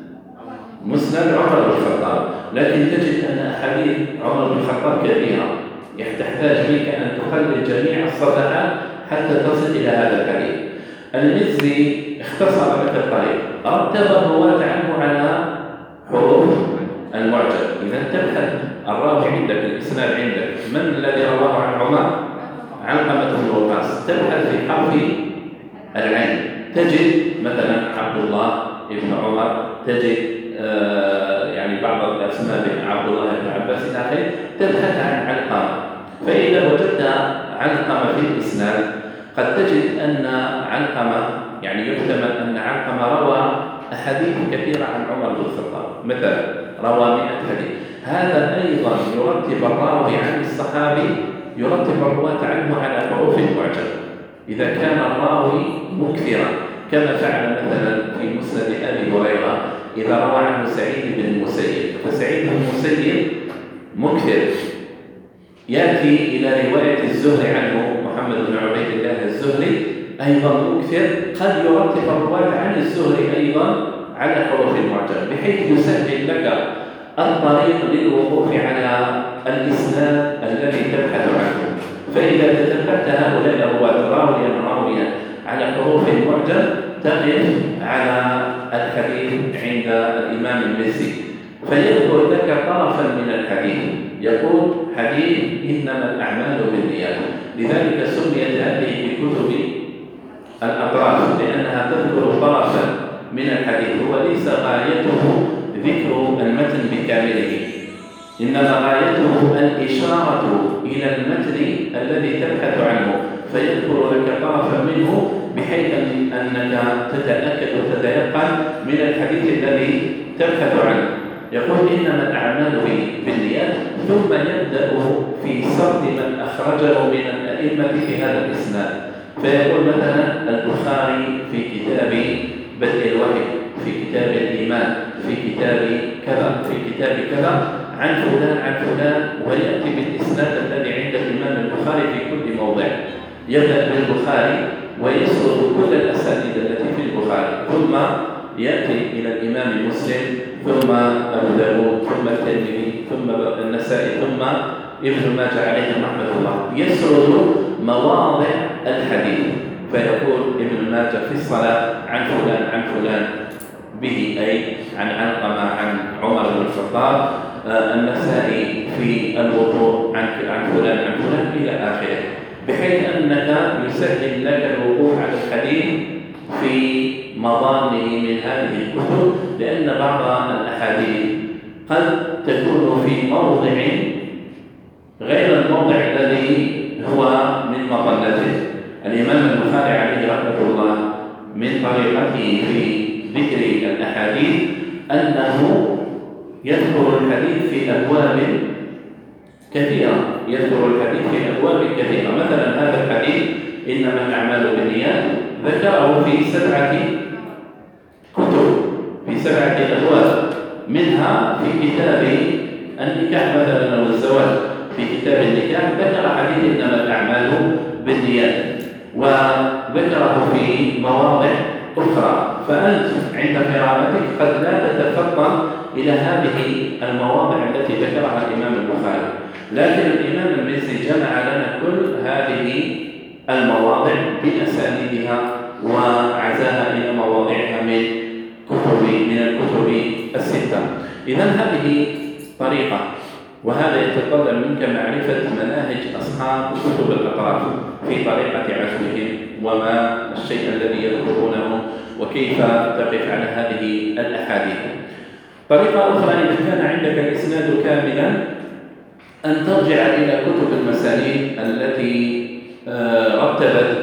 مسند عمر بن الخطاب. لكن تجد أن أحاديث عمر بن الخطاب كثيرة، تحتاج منك أن تخلل جميع الصفحات حتى تصل إلى هذا الحديث. المزي اختصر لك الطريق، رتب الرواة عنه على حروف المعجم. إذا تبحث الراوي عندك، الإسناد عندك، من الذي رواه عن عمر؟ علقمة بن وقاص. تبحث في حرف العين تجد مثلا عبد الله بن عمر، تجد آه يعني بعض الأسماء عبد الله بن عباس إلى آخره. تبحث عن علقمة، فإذا وجدت علقمة في الإسناد قد تجد أن علقمة يعني يحتمل أن علقمة روى أحاديث كثيرة عن عمر بن الخطاب، مثلا روى مئة حديث. هذا أيضا يرتب الراوي عن الصحابي، يرتب الرواة عنه على حروف المعجم إذا كان الراوي مكثرا، كما فعل مثلا في مسند أبي هريرة إذا روى عنه سعيد بن المسيب. فسعيد بن المسيب مكثر، يأتي إلى رواية الزهري عنه محمد بن عبيد الله الزهري أيضا مكثر، قد يرتب الرواة عن الزهري أيضا على حروف المعجم بحيث يسهل لك الطريق للوقوف على الإسناد الذي تبحث عنه. فإذا تتبعت هؤلاء الرواة راويا راويا على حروف المعجم تقف على الحديث عند الإمام المزي، فيذكر لك طرفا من الحديث، يقول حديث إنما الأعمال بالنيات. لذلك سميت هذه بكتب الأطراف، لأنها تذكر طرفا من الحديث، هو ليس غايته ذكر المتن بكامله، إنما غايته الإشارة إلى المتن الذي تبحث عنه. فيذكر لك طرفا منه بحيث أنك تتأكد وتتيقن من الحديث الذي تبحث عنه. يقول إنما الأعمال بالنيات، ثم يبدأ في سرد من أخرجه من الأئمة في هذا الإسناد، فيقول مثلا البخاري في كتاب بدء الوحي، في كتاب الإيمان، في كتاب كذا، في كتاب كذا، عن فلان عن فلان، ويأتي بالإسناد الذي عند الإمام البخاري في كل موضع. يبدأ بالبخاري ويسرد كل الأسانيد التي في البخاري، ثم يأتي إلى الإمام مسلم، ثم أبو داود، ثم الترمذي، ثم النسائي، ثم ابن ماجه عليهم رحمة الله. يسرد مواضع الحديث، فيقول ابن ماجه في الصلاة عن فلان عن فلان به، أي عن علقمة عن عمر بن الخطاب. النسائي في الوضوء عن عن فلان عن فلان إلى آخره، بحيث أنك يسهل لك الوقوف على الحديث في مضانه من هذه الكتب، لأن بعض الأحاديث قد تكون في موضع غير الموضع الذي هو من مظنته. الإمام البخاري عليه رحمة الله من طريقته في ذكر الأحاديث أنه يذكر الحديث في أبواب كثيرة، يذكر الحديث في أبواب كثيرة. مثلا هذا الحديث إنما الأعمال بالنيات ذكره في سبعة كتب، في سبعة أبواب، منها في كتاب النكاح مثلا أو الزواج. في كتاب النكاح ذكر حديث إنما الأعمال بالنيات، وذكره في مواضع أخرى. فأنت عند قراءتك قد لا تتفطن إلى هذه المواضع التي ذكرها الإمام البخاري، لكن الإمام المزي جمع لنا كل هذه المواضع بأسانيدها وعزاها إلى مواضعها من كتب من الكتب الستة. إذن هذه طريقة، وهذا يتطلب منك معرفة مناهج أصحاب كتب الأطراف في طريقة عزوهم وما الشيء الذي يذكرونه وكيف تقف على هذه الأحاديث. طريقة أخرى إذا كان عندك الإسناد كاملا أن ترجع إلى كتب المسانيد التي رتبت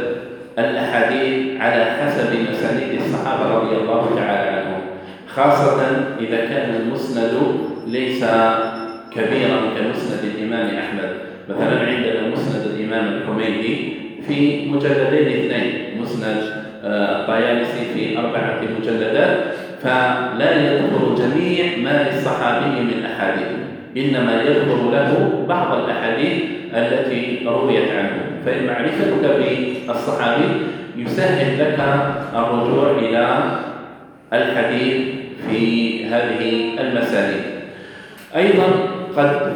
الأحاديث على حسب مسانيد الصحابة رضي الله تعالى عنهم، خاصة إذا كان المسند ليس كبيرا كمسند الإمام أحمد. مثلا عندنا مسند الإمام الحميدي في مجلدين اثنين، مسند الطيالسي في أربعة مجلدات، فلا يذكر جميع ما للصحابي من أحاديث، إنما يذكر له بعض الأحاديث التي رويت عنه. فإن معرفتك بالصحابي يسهل لك الرجوع إلى الحديث في هذه المسانيد. أيضا قد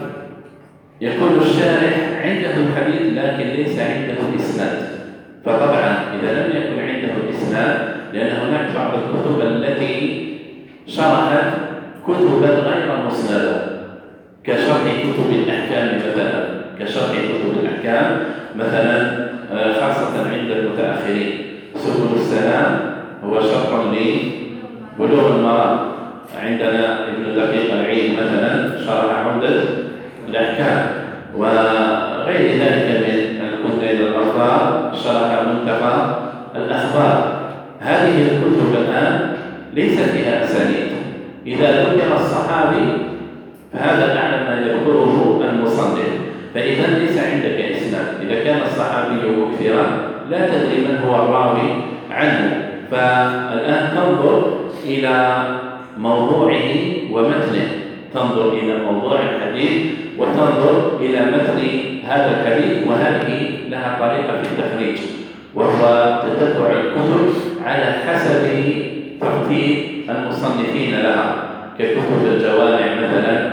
يكون الشارح عنده الحديث لكن ليس عنده إسناد، فطبعا إذا لم يكن عنده إسناد، لأن هناك بعض الكتب التي شرحت كتبا غير مسندة كشرح كتب الأحكام مثلا، كشرح كتب الأحكام مثلا خاصة عند المتأخرين. سبل السلام هو شرح لبلوغ المرام، عندنا ابن دقيق العيد مثلا شرح عمدة الأحكام، وغير ذلك من الكتب الأخبار شرح منتقى الأخبار. هذه الكتب الآن ليس فيها أسانيد، إذا ذكر الصحابي فهذا أعلى ما يذكره المصنف، فإذا ليس عندك إسناد. إذا كان الصحابي مكثرا لا تدري من هو الراوي عنه، فالآن تنظر إلى موضوعه ومتنه، تنظر إلى موضوع الحديث وتنظر إلى متن هذا الحديث، وهذه لها طريقة في التخريج، وهو تتبع الكتب على حسب ترتيب المصنفين لها، ككتب الجوامع مثلا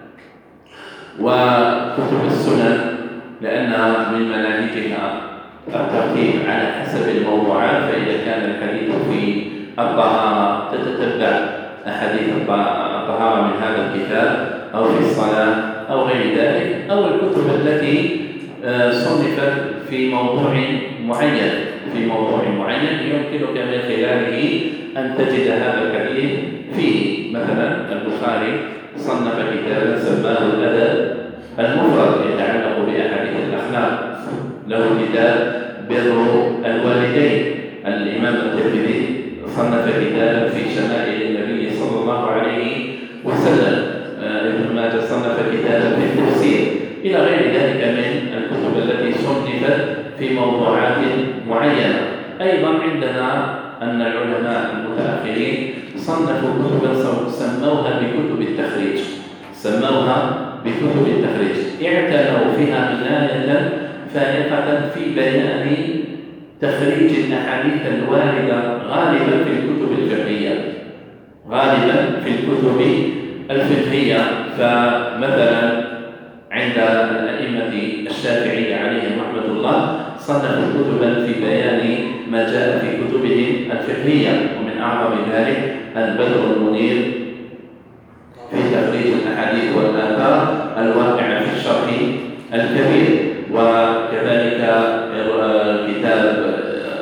وكتب السنن، لأنها من مناهجها الترتيب على حسب الموضوعات. فإذا كان الحديث في الطهارة تتتبع أحاديث الطهارة من هذا الكتاب، أو في الصلاة أو غير ذلك، أو الكتب التي صنفت في موضوع معين في موضوع معين يمكنك من خلاله أن تجد هذا الحديث فيه. مثلا البخاري صنف كتابا سماه الأدب المفرد يتعلق بأحاديث الأخلاق، له كتاب بر الوالدين. الإمام الترمذي صنف كتابا في شمائل النبي صلى الله عليه وسلم، ابن ماجه صنف كتابا في التفسير، إلى غير ذلك من الكتب التي صنفت في موضوعات معينة. أيضا عندنا أن العلماء المتأخرين صنفوا كتبا سموها بكتب التخريج، سموها بكتب التخريج، اعتنوا فيها عناية فائقة في بيان تخريج الأحاديث الواردة غالبا في الكتب الفقهية، غالبا في الكتب الفقهية. فمثلا عند الأئمة الشافعية عليهم رحمة الله صنفوا كتبا في بيان ما جاء في كتبهم الفقهية، ومن أعظم ذلك البدر المنير في تخريج الأحاديث والآثار الواقعة في الشرح الكبير، وكذلك كتاب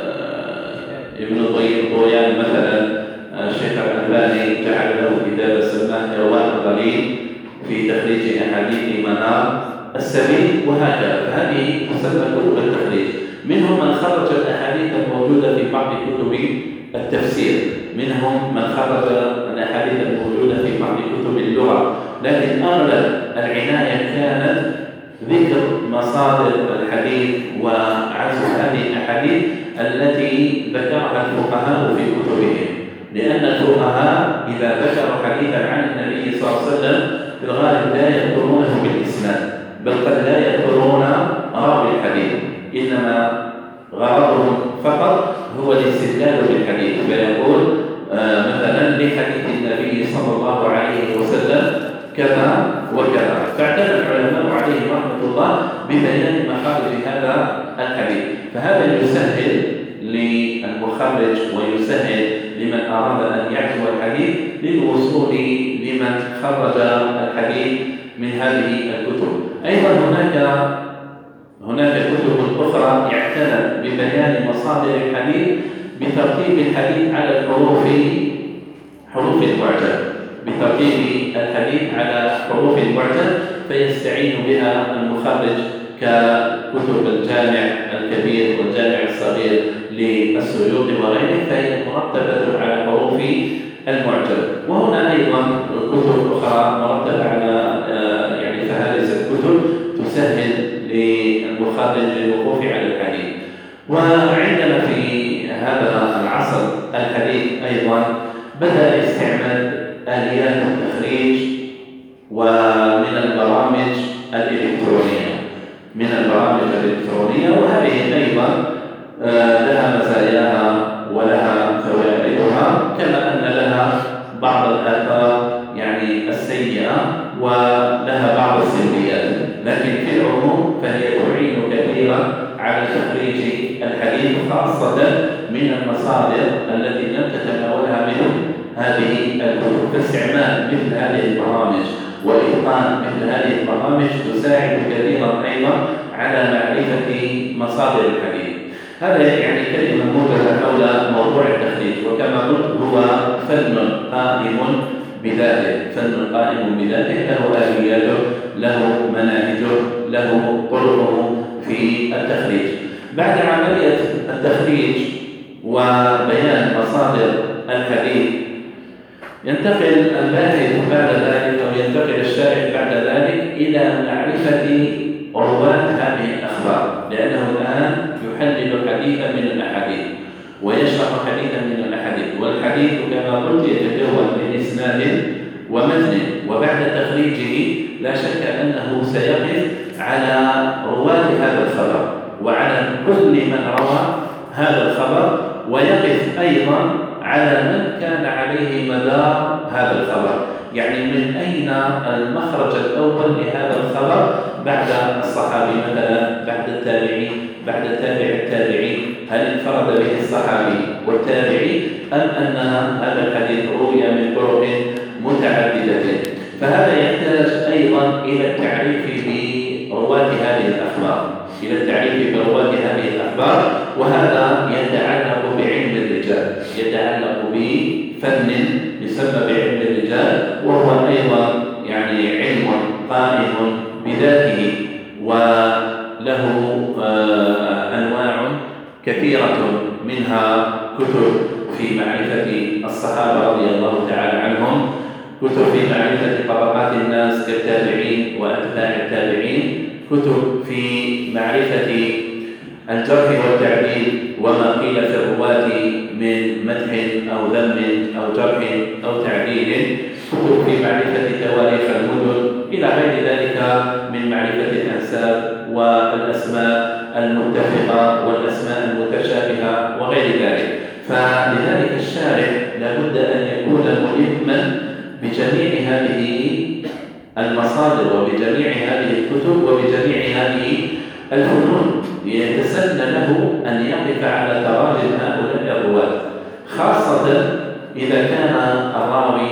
ابن ضيان مثلا الشيخ الألباني جعل له كتاب سماه إرواء الغليل في تخريج أحاديث منار السبيل، وهكذا. فهذه تسمى كتب التخريج. منهم من خرج الأحاديث الموجودة في بعض كتب التفسير، منهم من خرج الأحاديث الموجودة في بعض كتب اللغة، لكن أغلب العناية كانت ذكر مصادر الحديث وعزو هذه الأحاديث التي ذكرها الفقهاء في كتبهم، لأن الفقهاء إذا ذكروا حديثا عن النبي صلى الله عليه وسلم في الغالب لا يذكرونه بالإسناد، بل قد لا يذكرون راوي الحديث، إنما غرضهم فقط هو الاستدلال بالحديث، فيقول آه مثلا لحديث النبي صلى الله عليه وسلم كذا وكذا. فاعتنى العلماء عليه رحمة الله ببيان مخارج هذا الحديث، فهذا يسهل للمخرج ويسهل لمن أراد أن يعزو الحديث للوصول لمن خرج الحديث من هذه الكتب. أيضا هناك هناك كتب أخرى اعتنت ببيان مصادر الحديث بترتيب الحديث على الحروف حروف المعجم، بترتيب الحديث على حروف المعجم، فيستعين بها المخرج ككتب الجامع الكبير والجامع الصغير للسيوطي وغيره، فهي مرتبة على حروف المعجم. وهنا أيضا كتب أخرى مرتبة على يعني فهارس الكتب تسهل للمخرج للوقوف على الحديث. وعندنا في هذا العصر الحديث أيضا بدأ استعمال آليات التخريج ومن البرامج الإلكترونية من البرامج الإلكترونية وهذه أيضا لها مزاياها ولها فوائدها، كما أن لها بعض الآثار يعني السيئة ولها بعض السلبيات، لكن في العموم فهي تعين كثيرا على تخريج الحديث، خاصة من المصادر التي لم تتناولها مثل هذه الكتب. فاستعمال مثل هذه البرامج وإتقان مثل هذه البرامج تساعد كثيرا أيضا على معرفة مصادر الحديث. هذا يعني كلمة موجزة حول موضوع التخريج، وكما قلت هو فن قائم بذاته، فن قائم بذاته، له آلياته، له مناهجه، له طرقه في التخريج. بعد عملية التخريج وبيان مصادر الحديث ينتقل الباحث بعد ذلك أو ينتقل الشارح بعد ذلك إلى معرفة رواة هذه الأخبار، لأنه الآن يحلل حديثا من الأحاديث ويشرح حديثا من الأحاديث، والحديث كما قلت يتكون من إسناد ومتن، وبعد تخريجه لا شك أنه سيقف على رواة هذا الخبر وعلى كل من روى هذا الخبر، ويقف أيضا على من كان عليه مدار هذا الخبر، يعني من أين المخرج الأول لهذا الخبر بعد الصحابي مثلا، بعد التابعين، بعد تابع التابعين، هل انفرد به الصحابي والتابعي أم أن هذا الحديث روي من طرق متعددة. فهذا يحتاج أيضا إلى التعريف برواة هذه الأخبار، إلى التعريف برواة هذه الأخبار، وهذا يتعلق بعلم الرجال، يتعلق بفن يسمى بعلم الرجال، وهو أيضا يعني علم قائم بذاته وله أنواع كثيرة منها كتب في معرفة الصحابة رضي الله تعالى عنهم، كتب في معرفة طبقات الناس كالتابعين وأتباع التابعين، كتب في معرفة الجرح والتعديل وما قيل في الرواة من مدح أو ذم أو جرح أو تعديل، كتب في معرفة تواريخ المدن إلى غير ذلك من معرفة الأنساب والأسماء المتفقة والأسماء المتشابهة وغير ذلك. فلذلك الشارح لابد أن يكون ملما بجميع هذه المصادر وبجميع هذه الكتب وبجميع هذه الفنون، ليتسنى له أن يقف على تراجم هؤلاء الرواة، خاصة إذا كان الراوي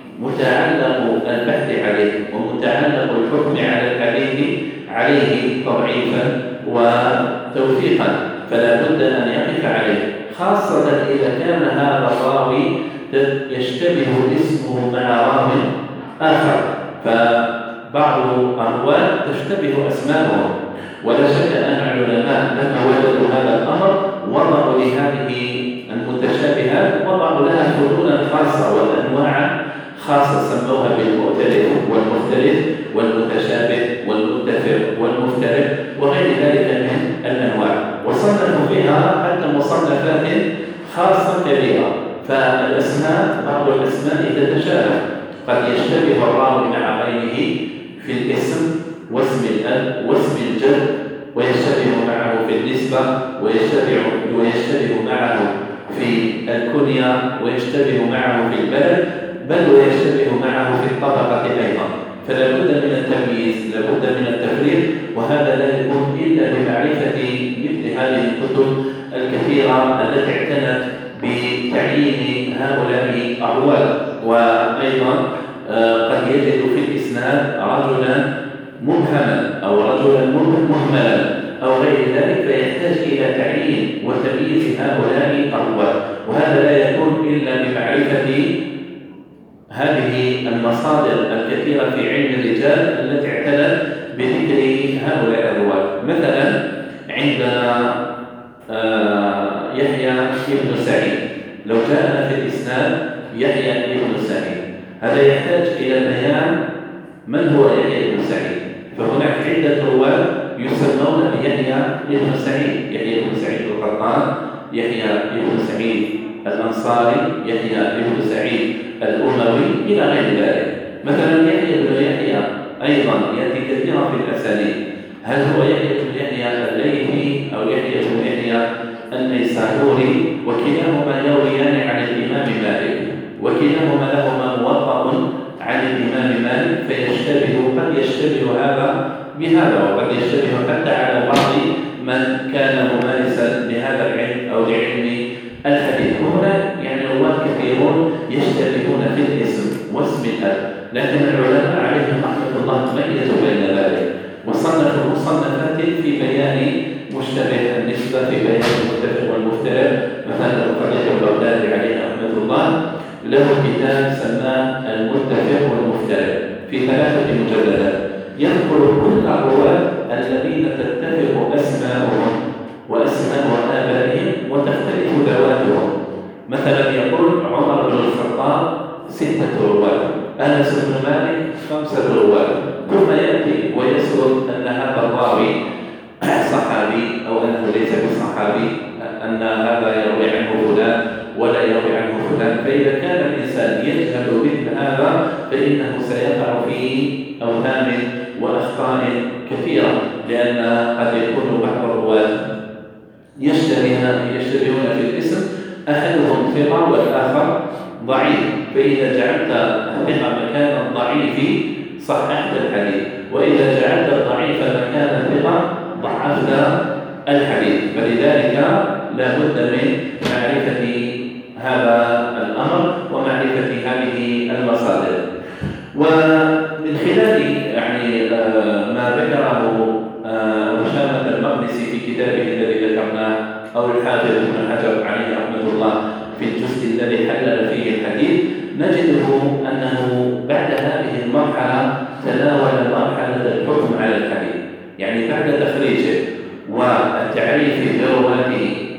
متعلق البحث عليه ومتعلق الحكم على الحديث عليه تضعيفا وتوثيقا، فلا بد أن يقف عليه، خاصة إذا كان هذا الراوي يشتبه اسمه مع راو آخر، فبعض الرواة تشتبه أسماءهم، ولا شك أن العلماء لما وجدوا هذا الأمر وضعوا لهذه المتشابهات وضعوا لها فنونا خاصة وأنواعا خاصة، سموها بالمؤتلف والمختلف والمتشابه والمتفق والمفترق وغير ذلك من الأنواع، وصنفوا فيها حتى مصنفات خاصة كبيرة. فالأسماء بعض الأسماء تتشابه، قد يشتبه الراوي مع غيره في الاسم واسم الأب واسم الجد، ويشتبه معه في النسبة، ويشتبه, ويشتبه معه في الكنية، ويشتبه معه في البلد، بل ويشتبه معه في الطبقة أيضا. فلا بد من التمييز، لا بد من التفريق، وهذا لا يكون إلا بمعرفة مثل هذه الكتب الكثيرة التي اعتنت بتعيين هؤلاء الرواة. وأيضا قد يجد في الإسناد رجلا مبهما أو رجلا مهملا أو غير ذلك، فيحتاج إلى تعيين وتمييز هؤلاء الرواة، وهذا لا يكون إلا بمعرفة هذه المصادر الكثيرة في علم الرجال التي اعتنت بذكر هؤلاء الرواة. مثلا عندنا يحيى بن سعيد، لو جاءنا في الإسناد يحيى بن سعيد، هذا يحتاج إلى بيان من هو يحيى بن سعيد، فهناك عدة رواة يسمون بيحيى بن سعيد، يحيى بن سعيد القطان، يحيى بن سعيد الأنصاري، يحيى بن سعيد الأموي إلى غير ذلك. مثلا يحيى بن يحيى أيضا يأتي كثيرا في الأسانيد، هل هو يحيى بن يحيى الليثي أو يحيى بن يحيى النيسابوري؟ وكلاهما يرويان عن الإمام مالك، وكلاهما لهما موطأ عن الإمام مالك، فيشتبه قد يشتبه هذا بهذا، وقد يشتبه حتى على بعض من كان ممارسا لهذا العلم أو لعلم الحديث. هنا يعني رواه كثيرون يشتبهون في الاسم واسم الأب، لكن العلماء عليهم رحمة الله ميزوا بين ذلك وصنفوا مصنفات في بيان مشتبه النسبة، في بيان المتفق والمفترق. مثلا القضية البغدادي عليه رحمة الله له كتاب سماه المتفق والمفترق في ثلاثة مجلدات، يذكر كل الرواة الذين تتفق أسماءهم وأسماء آبائهم وتختلف ذواتهم. مثلا يقول عمر بن الخطاب ستة رواة، أنس بن مالك خمسة رواة، ثم يأتي ويسرد أن هذا الراوي صحابي أو أنه ليس بصحابي، أن هذا يروي عنه فلان ولا يروي عنه فلان. فإذا كان الإنسان يجهل مثل هذا فإنه سيقع في أوهام وأخطاء كثيرة، لأن قد يكون بعض الرواة يشتبهون في الاسم، أحدهم ثقة والآخر ضعيف، فإذا جعلت الثقة مكان الضعيف صححت الحديث، وإذا جعلت الضعيف مكان الثقة ضعفت الحديث. فلذلك لا بد من معرفة هذا الأمر ومعرفة هذه المصادر. ومن خلال يعني ما ذكره هشام المقدسي في كتابه الذي ذكرناه أو الحافظ ابن حجر عليه رحمة الله في الجزء الذي حلل فيه الحديث، نجده أنه بعد هذه المرحلة تناول مرحلة الحكم على الحديث، يعني بعد تخريجه والتعريف برواته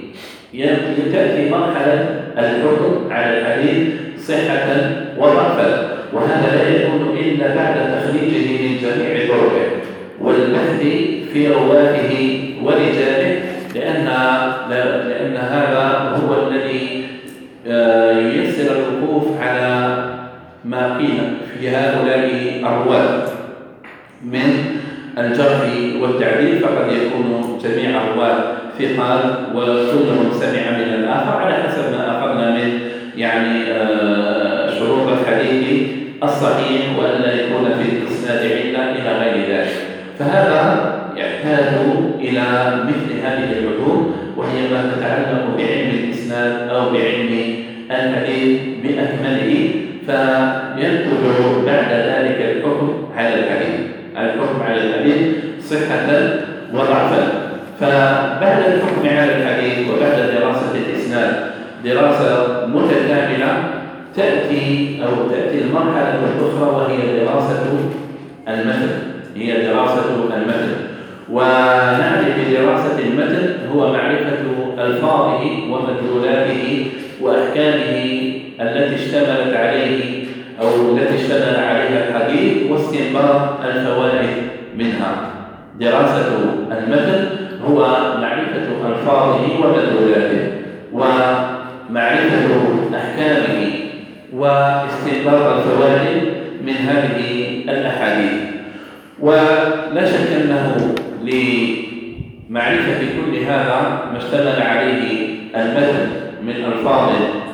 تأتي مرحلة الحكم على الحديث صحة وضعفا، وهذا لا يكون إلا بعد تخريجه من جميع طرقه والبحث في رواته ورجاله، لأن لأن هذا هو الذي ييسر الوقوف على ما قيل في هؤلاء الرواة من الجرح والتعديل، فقد يكون جميع الرواة ثقات وكلهم سمع من الآخر على حسب ما أخذنا من يعني شروط الحديث الصحيح، وأن لا يكون في الإسناد علة إلى غير ذلك. فهذا يحتاج إلى مثل هذه العلوم، وهي ما تتعلق بعلم الإسناد أو بعلم الحديث بأكمله، فينتج بعد ذلك الحكم على الحديث الحكم على الحديث صحة وضعفا. فبعد الحكم على الحديث وبعد دراسة الإسناد دراسة متكاملة تأتي أو تأتي المرحلة الأخرى، وهي دراسة المتن هي دراسة المتن ونعني بدراسة المتن هو معرفة ألفاظه ومدلولاته وأحكامه التي اشتملت عليه أو التي اشتمل عليها الحديث واستنباط الفوائد منها. دراسة المتن هو معرفة ألفاظه ومدلولاته ومعرفة أحكامه واستنباط الفوائد من هذه الأحاديث. ولا شك أنه لمعرفة كل هذا ما اشتمل عليه المتن من ألفاظ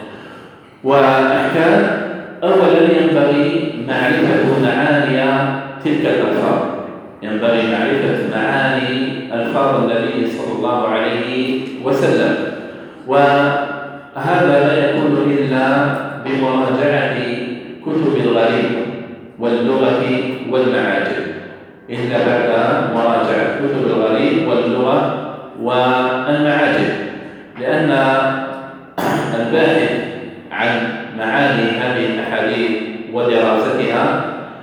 وأحكام، أولا ينبغي معرفة معاني تلك الألفاظ، ينبغي معرفة معاني ألفاظ النبي صلى الله عليه وسلم، وهذا لا يكون إلا بمراجعة كتب الغريب واللغة والمعاجم، إلا بعد مراجعة كتب الغريب واللغة والمعاجم، لأن الباحث عن معاني هذه الأحاديث ودراستها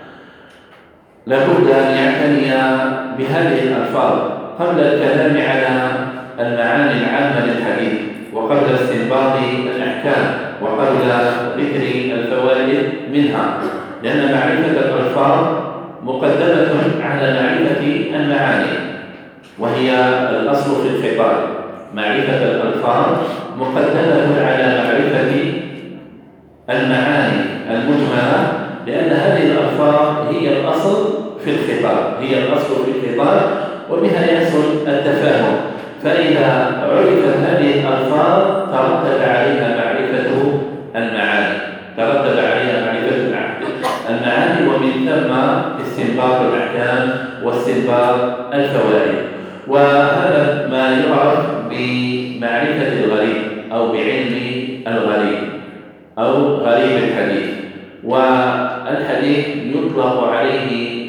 لابد أن يعتني بهذه الألفاظ قبل الكلام على المعاني العامة للحديث، وقبل استنباط الأحكام، وقبل ذكر الفوائد منها، لأن معرفة الألفاظ مقدمة على معرفة المعاني، وهي الأصل في الخطاب. معرفة الألفاظ مقدمة على معرفة المعاني المجملة، لأن هذه الألفاظ هي الأصل في الخطاب، هي الأصل في الخطاب، وبها يحصل التفاهم. فإذا عرفت هذه الألفاظ ترتب عليها معرفة المعاني ترتب عليها معرفة المعاني ومن ثم استنباط الأحكام واستنباط الفوائد. وهذا ما يعرف بمعرفة الغريب أو بعلم الغريب أو غريب الحديث. والحديث يطلق عليه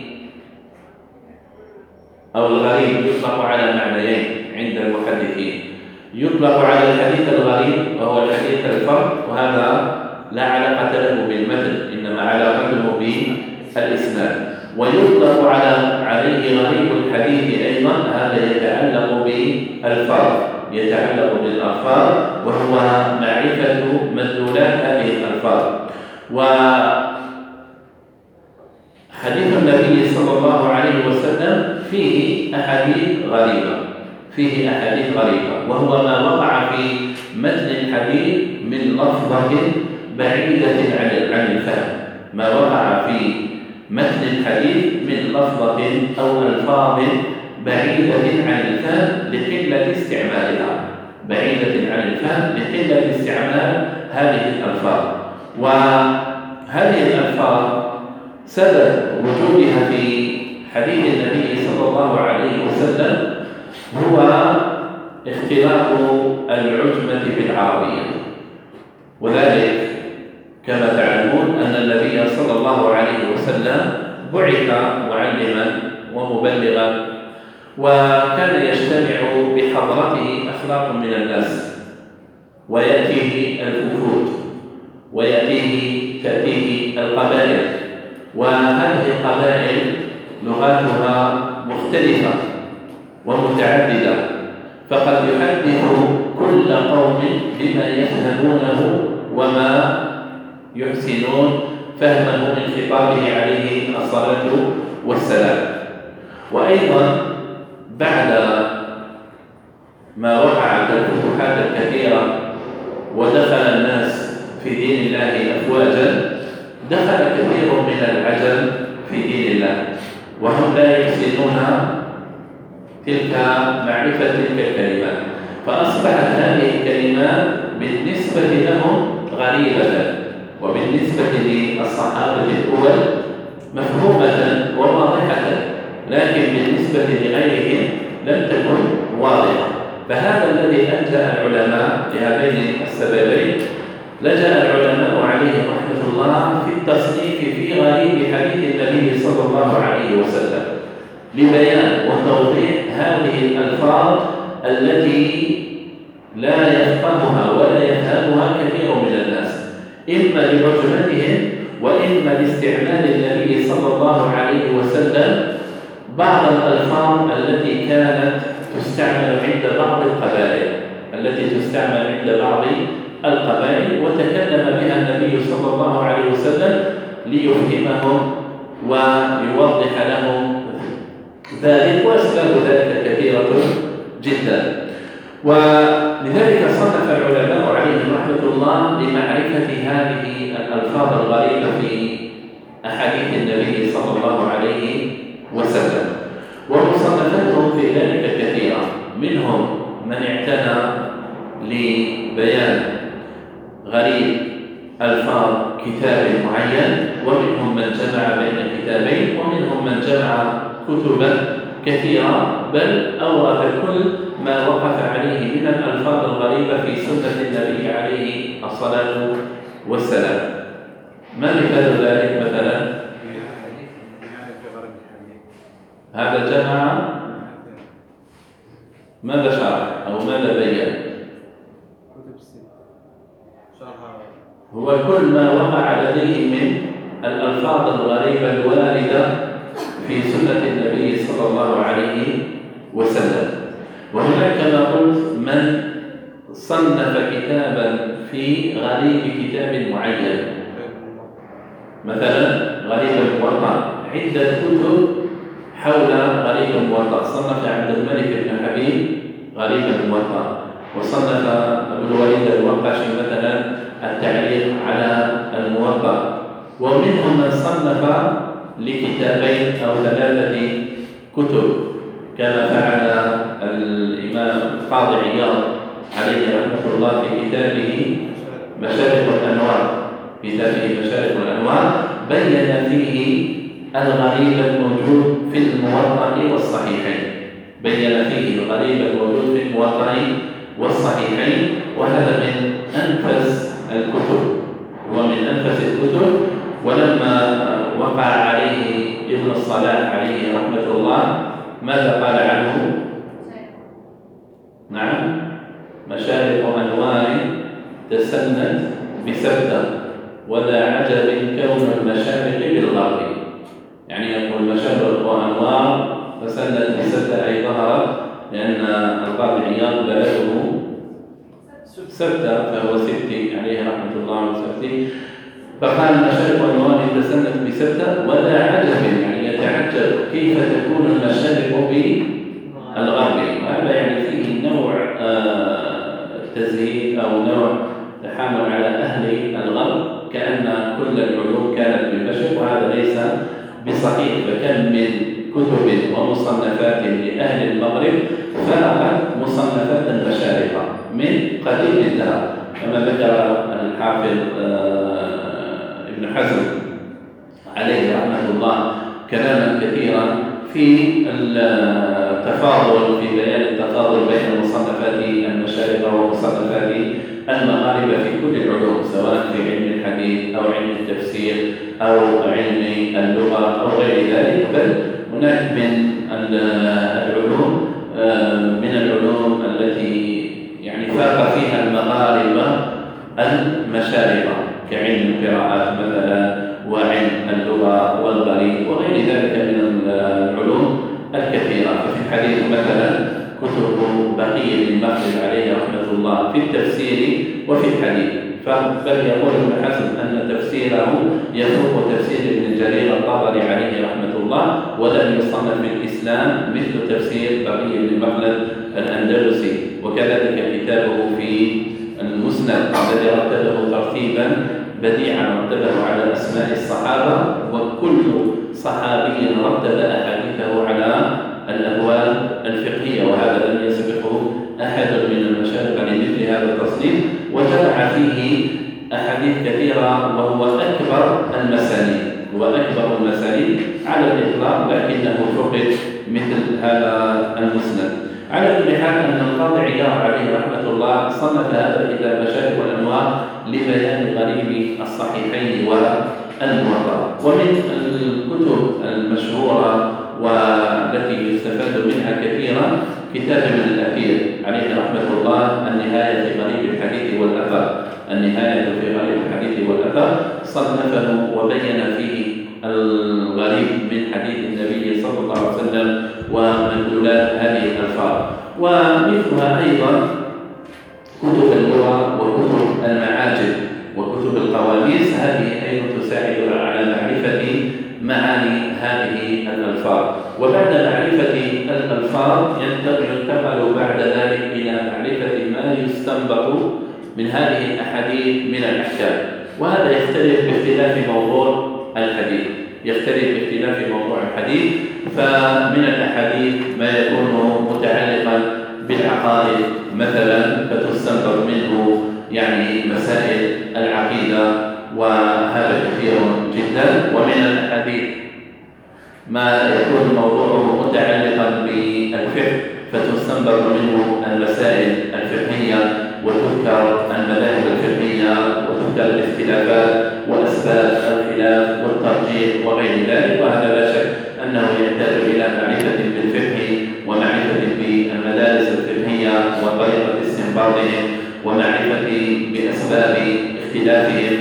أو الغريب يطلق على معنيين عند المحدثين، يطلق على الحديث الغريب وهو الحديث الفرد، وهذا لا علاقة له بالمتن، إنما علاقته بالإسناد. ويطلق على عليه غريب الحديث أيضا، هذا يتعلق بالألفاظ يتعلق بالألفاظ وهو معرفة مدلولات هذه الألفاظ. وحديث النبي صلى الله عليه وسلم فيه أحاديث غريبة فيه أحاديث غريبة وهو ما وقع في متن الحديث من لفظة بعيدة عن الفهم، ما وقع في متن الحديث من لفظة أو ألفاظ بعيدة عن الفهم لقلة استعمالها بعيدة عن الفهم لقلة استعمال هذه الألفاظ. وهذه الألفاظ سبب وجودها في حديث النبي صلى الله عليه وسلم هو اختلاط العجمة بالعربية، وذلك كما تعلمون أن النبي صلى الله عليه وسلم بعث معلما ومبلغا، وكان يجتمع بحضرته أخلاق من الناس، ويأتيه الوفود ويأتيه تأتيه القبائل، وهذه القبائل لغاتها مختلفة ومتعددة، فقد يحدث كل قوم بما يفهمونه وما يحسنون فهمه من خطابه عليه الصلاة والسلام. وأيضا بعد ما وقعت الفتوحات الكثيرة ودخل الناس في دين الله أفواجا، دخل كثير من العجم في دين الله وهم لا يحسنون تلك معرفة تلك الكلمات، فأصبحت هذه الكلمات بالنسبة لهم غريبة، وبالنسبة للصحابة الأول مفهومة وواضحة، لكن بالنسبة لغيرهم لم تكن واضحة. فهذا الذي ألجأ العلماء لهذين السببين. لجأ العلماء عليهم رحمة الله في التصنيف في غريب حديث النبي صلى الله عليه وسلم لبيان وتوضيح هذه الألفاظ التي لا يفقهها ولا يفهمها كثير من الناس، إما لعجمتهم وإما لاستعمال النبي صلى الله عليه وسلم بعض الألفاظ التي كانت تستعمل عند بعض القبائل التي تستعمل عند بعض القبائل وتكلم بها النبي صلى الله عليه وسلم ليفهمهم ويوضح لهم ذلك، وأسباب ذلك كثيرة جدا. ولذلك صنف العلماء عليهم رحمة الله لمعرفة هذه الألفاظ الغريبة في أحاديث النبي صلى الله عليه وسلم، ومصنفاتهم في ذلك كثيرة. منهم من اعتنى لبيان غريب ألفاظ كتاب معين، ومنهم من جمع بين كتابين، ومنهم من جمع كتبا كثيرة، بل أورد كل ما وقف عليه من الألفاظ الغريبة في سنة النبي عليه الصلاة والسلام. ما مثال ذلك مثلا؟ هذا جمع ماذا شرح أو ماذا بين؟ هو كل ما وقع لديه من الألفاظ الغريبة الواردة في سنة النبي صلى الله عليه وسلم. وهناك كما قلت من صنف كتابا في غريب كتاب معين، مثلا غريب الموطأ، عدة كتب حول غريب الموطأ. صنف عبد الملك بن حبيب غريب الموطأ، وصنف أبو الوليد الوقاشي مثلا التعليق على الموطأ. ومنهم من صنف لكتابين أو ثلاثة كتب كما فعل الإمام القاضي عياض عليه رحمة الله في كتابه مشارق الأنوار. كتابه مشارق الأنوار بين فيه الغريب الموجود في الموطأ والصحيحين، بين فيه الغريب الموجود في الموطأ والصحيحين، وهذا من أنفس الكتب ومن أنفس الكتب. ولما وقع عليه ابن الصلاح عليه رحمة الله ماذا قال عنه؟ نعم، مشارق أنوار تسنت بسبتة ولا عجب كون المشارق بالغرب. يعني يقول مشارق وأنوار تسنت بسبتة أي ظهرت لأن القاضي عياض بلده سبتة فهو سبتي عليه رحمة الله وسبتي، فقال مشارق وأنوار تسنت بسبتة ولا عجب، يعني يتعجب كيف تكون المشارق بالغرب. وهذا يعني فيه نوع تزهيد أو نوع تحامل على أهل الغرب كأن كل العلوم كانت بالمشرق، وهذا ليس بصحيح. فكم من كتب ومصنفات لأهل المغرب فرقت مصنفات المشارقة من قديم الدهر، كما ذكر الحافظ ابن حزم عليه رحمة الله كلاما كثيرا في التفاضل، في بيان التفاضل بين مصنفات المشارقة ومصنفات المغاربة في كل العلوم، سواء في علم الحديث أو علم التفسير أو علم اللغة أو غير ذلك. بل هناك من العلوم من العلوم التي يعني فاق فيها المغاربة المشارقة كعلم القراءات مثلا وعلم اللغة والغريب وغير ذلك من العلوم الكثيرة. ففي الحديث مثلا كتب بقي بن مخلد عليه رحمة الله في التفسير وفي الحديث، بل يقول ابن حزم أن تفسيره يفوق تفسير ابن جرير الطبري عليه رحمة الله، ولم يصنف في الإسلام مثل تفسير بقي بن مخلد الأندلسي. وكذلك كتابه في المسند الذي رتبه ترتيبا بديعا، رتبه على أسماء الصحابة، وكل صحابي رتب أحاديثه على الأبواب الفقهية، وهذا لم يسبقه أحد من المشايخ لمثل هذا التصنيف، وجمع فيه أحاديث كثيرة، وهو أكبر المسانيد وأكبر المسانيد على الإطلاق، لكنه فقد مثل هذا المسند. على كل حال أن القاضي عياض عليه رحمة الله صنف هذا الكتاب مشارق والأنوار لبيان غريب الصحيحين والموطأ. ومن الكتب المشهورة والتي يستفاد منها كثيرا كتاب ابن الأثير عليه رحمة الله النهاية في غريب الحديث والأثر. النهاية في غريب الحديث والأثر صنفه وبين فيه الغريب من حديث النبي صلى الله عليه وسلم ومدلولات هذه الألفاظ. ومثلها أيضا كتب اللغة وكتب المعاجم وكتب القواميس، هذه أيضا تساعد على معرفة معاني هذه الألفاظ. وبعد معرفة الألفاظ ينتقل بعد ذلك إلى معرفة ما يستنبط من هذه الأحاديث من الأحكام، وهذا يختلف باختلاف موضوع الحديث يختلف باختلاف موضوع الحديث. فمن الأحاديث ما يكون متعلقا بالعقائد مثلا، فتستنبط منه يعني مسائل العقيدة، وهذا كثير جدا. ومن الأحاديث ما يكون موضوعه متعلقا بالفقه، فتستنبط منه المسائل الفقهية، وتذكر المذاهب الفقهية، وتذكر الاختلافات وأسباب الخلاف والترجيح وغير ذلك. وهذا لا شك أنه يحتاج إلى معرفة بالفقه ومعرفة بالمدارس الفقهية وطريقة استنباطهم، ومعرفة بأسباب اختلافهم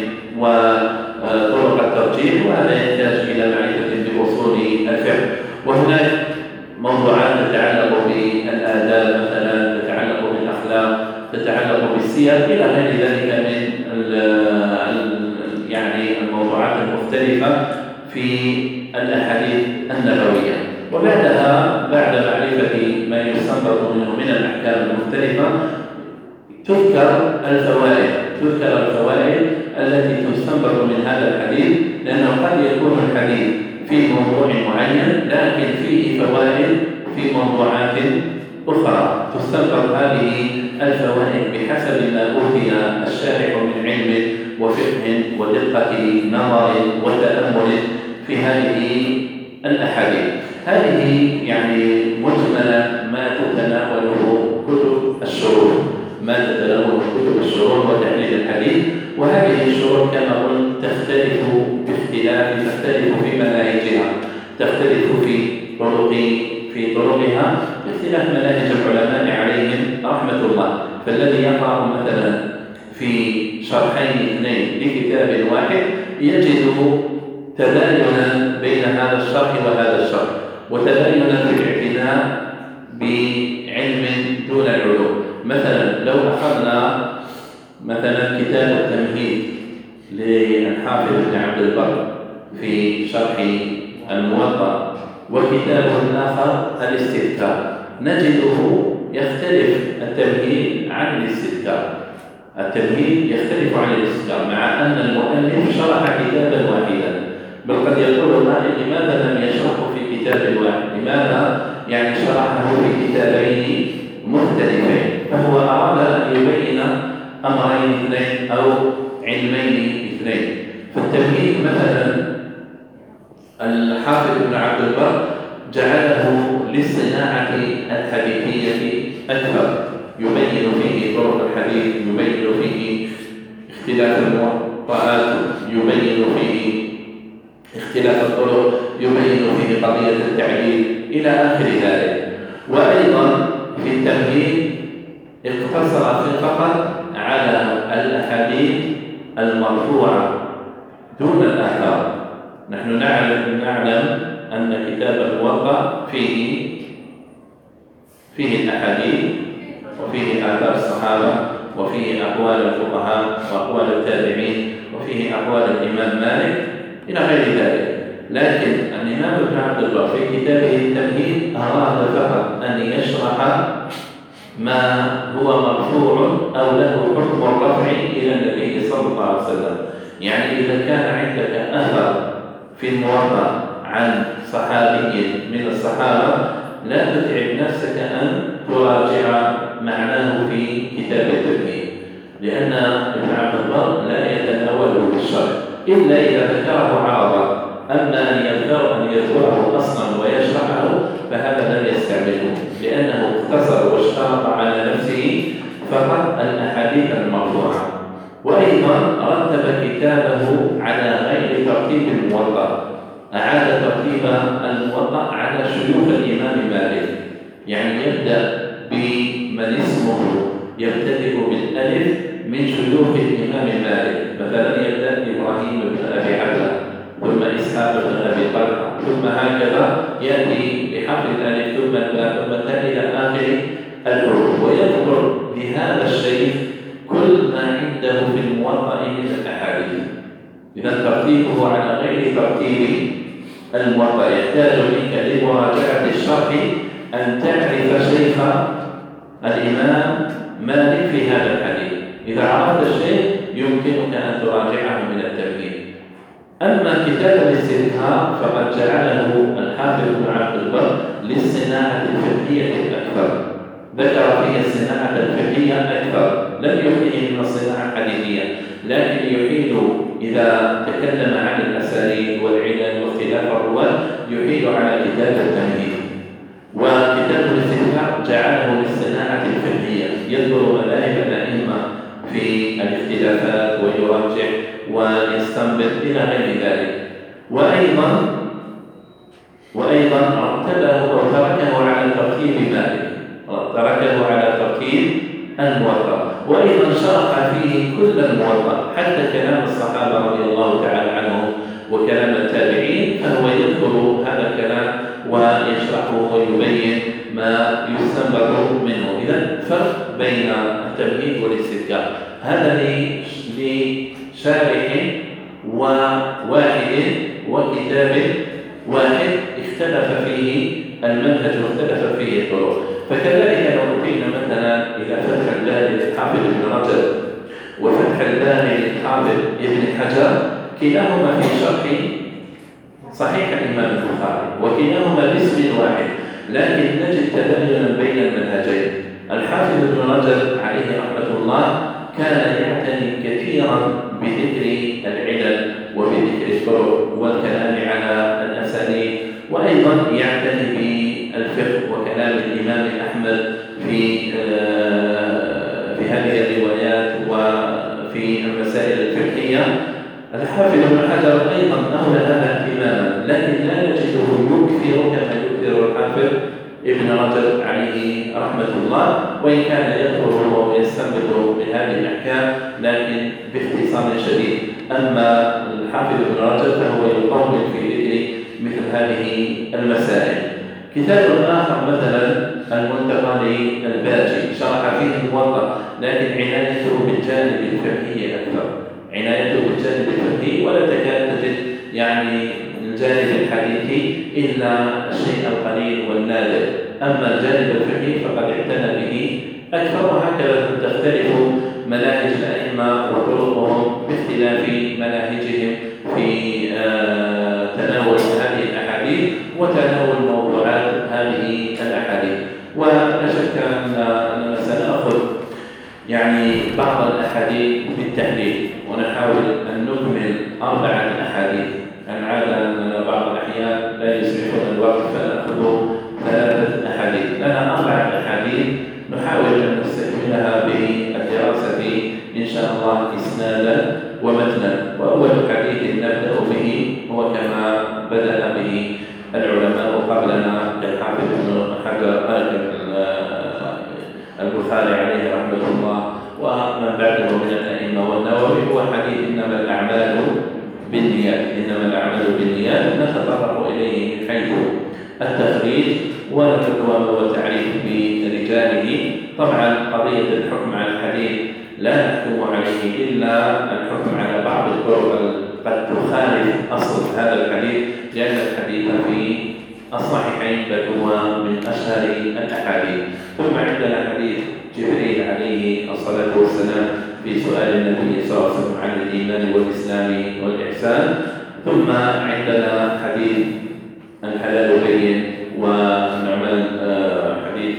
وطرق الترجيح، وهذا يحتاج إلى معرفة بأصول الفقه. وهناك موضوعات تتعلق بالآداب مثلا، تتعلق بالأخلاق، تتعلق بالسير، إلى غير ذلك من ال ال يعني الموضوعات المختلفة في الأحاديث النبوية. وبعدها بعد معرفة ما يستنبط منه من الأحكام المختلفة تذكر الفوائد تذكر الفوائد التي تستنبط من هذا الحديث، لأنه قد يكون الحديث في موضوع معين لكن فيه فوائد في موضوعات أخرى. تستنبط هذه الفوائد بحسب ما أوتي الشارح من علم وفقه ودقة نظر وتأمل في هذه الأحاديث. هذه يعني مجملا ما تتناوله كتب الشروح ما تتناوله كتب الشروح وتحليل الحديث. وهذه الشروح كما قلت تختلف باختلاف تختلف في مناهجها، تختلف في طرق في طرقها باختلاف مناهج العلماء عليهم رحمة الله. فالذي يقرأ مثلا في شرحين اثنين لكتاب واحد يجد تباينا بين هذا الشرح وهذا الشرح، وتباينا في الاعتناء بعلم دون العلوم. مثلا لو أخذنا مثلا كتاب التمهيد للحافظ ابن عبد البر في شرح الموطأ، وكتاب آخر الاستذكار، نجده يختلف التمهيد عن الاستذكار. التمهيد يختلف عن الاستذكار مع أن المؤلف شرح كتابا واحدا، بل قد يقول القائل لماذا لم يشرحه في كتاب واحد؟ لماذا يعني شرحه في كتابين مختلفين؟ فهو أراد أن يبين أمرين اثنين أو علمين اثنين. فالتمهيد مثلا الحافظ ابن عبد البر جعله للصناعة الحديثية أكثر، يبين فيه طرق الحديث، يبين فيه اختلاف الموطئات، يبين فيه اختلاف الطرق، يبين فيه قضية التعليل إلى آخر ذلك. وأيضا في التمهيد اقتصر فقط على الأحاديث المرفوعة دون الآثار. نحن نعلم نعلم أن كتاب الموطأ فيه فيه الأحاديث وفيه آثار الصحابة وفيه أقوال الفقهاء وأقوال التابعين وفيه أقوال الإمام مالك إلى غير ذلك. لكن الإمام ابن عبد البر في كتابه التمهيد أراد فقط أن يشرح ما هو مرفوع أو له حكم الرفع إلى النبي صلى الله عليه وسلم. يعني إذا كان عندك أثر في الموضع عن صحابي من الصحابة لا تتعب نفسك أن تراجع معناه في كتاب التمهيد، لأن ابن عبد البر لا يتناوله بالشرح إلا إذا ذكره عرضا. أما أن يذكر أن يذكره أصلا ويشرحه فهذا لم يستعمله، لأنه اقتصر واشترط على نفسه فقط الأحاديث المرفوعة. وأيضا رتب كتابه على غير ترتيب الموطأ، أعاد ترتيب الموطأ على شيوخ الإمام مالك، يعني يبدأ بمن اسمه يبتدئ بالألف من شيوخ الإمام مالك، مثلا يبدأ إبراهيم بن أبي عبلة ثم إسحاق بن أبي طلحة ثم هكذا يأتي بحرف الألف ثم الباء ثم التاء إلى آخر الحروف، ويذكر بهذا الشيخ كل ما عنده في الموطأ من الأحاديث. إذا ترتيبه على غير ترتيب الموطأ يحتاج منك لمراجعة الشرح أن تعرف شيخ الإمام مالك في هذا الحديث. إذا عرفت الشيء يمكنك أن تراجعه من التمهيد. أما كتاب الاستذكار فقد جعله الحافظ ابن عبد البر للصناعة الفقهية الأكثر، ذكر فيه الصناعة الفقهية أكثر، لم يحيل من الصناعة الحديثية، لكن يحيل إذا تكلم عن الأساليب والعلل واختلاف الرواة يحيل على كتاب التمهيد. وكتاب الاستذكار جعله للصناعة الفقهية، يذكر مذاهب الأئمة في الاختلافات ويرجح ويستنبط إلى غير ذلك. وأيضا وأيضا رتبه وتركه على ترتيب مالك، تركه على ترتيب الموطأ، وأيضا شرح فيه كل الموطأ حتى كلام الصحابة رضي الله تعالى عنهم وكلام التابعين، فهو يذكر هذا الكلام ويشرحه ويبين ما يستنبط منه. إذا فرق بين التمهيد والاستذكار هذا لشارح وواحد وكتاب واحد اختلف فيه المنهج واختلف فيه الطرق. فكذلك لو أتينا مثلا إلى فتح الباري للحافظ ابن رجب وفتح الباري للحافظ ابن حجر، كلاهما في شرح صحيح الإمام البخاري وكلاهما باسم واحد، لكن نجد تباينا بين المنهجين. الحافظ ابن رجب عليه رحمة الله كان يعتني كثيرا بذكر العلل وبذكر الطرق والكلام على الأسانيد، وأيضا يعتني بالفقه وكلام الإمام أحمد في في هذه الروايات وفي المسائل الفقهية. الحافظ ابن حجر أيضا أولى هذا اهتماما، لكن لا نجده يكثر كما يكثر الحافظ ابن رجب عليه رحمة الله، وإن كان يذكر ويستنبط من هذه الأحكام لكن باختصار شديد. أما الحافظ ابن رجب فهو يطول في ذكر مثل هذه المسائل. كتاب آخر مثلا المنتقى للباجي شرح فيه الموطأ، لكن عنايته بالجانب الفقهي أكثر، عنايته بالجانب الفقهي، ولا تكاد تجد يعني الجانب الحديثي إلا الشيء القليل والنادر. أما الجانب الفقهي فقد اعتنى به أكثر، وهكذا تختلف مناهج الأئمة وطرقهم باختلاف مناهجهم في تناول هذه الأحاديث وتناول موضوعات هذه الأحاديث. ولا شك أننا سنأخذ يعني بعض الأحاديث بالتحليل ونحاول أن نكمل أربعة أحاديث. عن عادة أننا بعض الأحيان لا يسمحون الوقت فنأخذ ثلاثة أحاديث، لنا أربعة أحاديث نحاول أن نستكملها بالدراسة إن شاء الله إسنادا ومتنا. وأول حديث نبدأ به هو كما بدأ به العلماء قبلنا كالحافظ ابن حجر البخاري عليه رحمة الله ومن بعده من الأئمة والنووي، هو حديث إنما الأعمال بالنيات. إنما الأعمال بالنيات نتطرق إليه من حيث التخريج وتعريف برجاله. طبعا قضية الحكم على الحديث لا نحكم عليه إلا الحكم على بعض الطرق قد تخالف أصل هذا الحديث، لأن الحديث في الصحيحين بل هو من أشهر الأحاديث. ثم عندنا حديث جبريل عليه الصلاة والسلام في سؤال النبي صلى الله عليه وسلم عن الإيمان والإسلام والإحسان. ثم عندنا حديث الحلال بين ونعمل حديث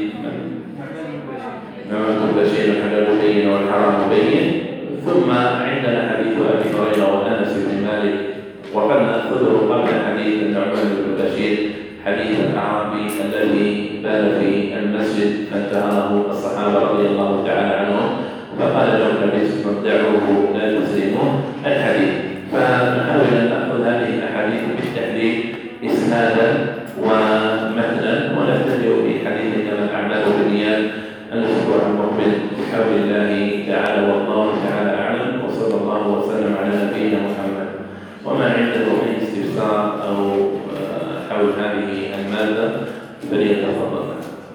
نعمل البشير الحلال بين والحرام بين. ثم عندنا حديث أبي هريرة وأنس بن مالك، وقد نأخذه قبل حديث النعمان بن بشير حديث الأعرابي الذي بال في المسجد فانتهره الصحابة رضي الله تعالى عنهم، فقال له النبي صلى الله عليه وسلم دعوه لا تسلموا الحديث. فنحاول أن نأخذ هذه الأحاديث بالتحليل إسنادا ومثلا، ونبتدئ بحديث إنما الأعمال بالنيات الأسبوع المقبل بحول الله تعالى، والله تعالى أعلم، وصلى الله وسلم على نبينا محمد. وما عنده من استفسار أو حول هذه المادة فليتفضل.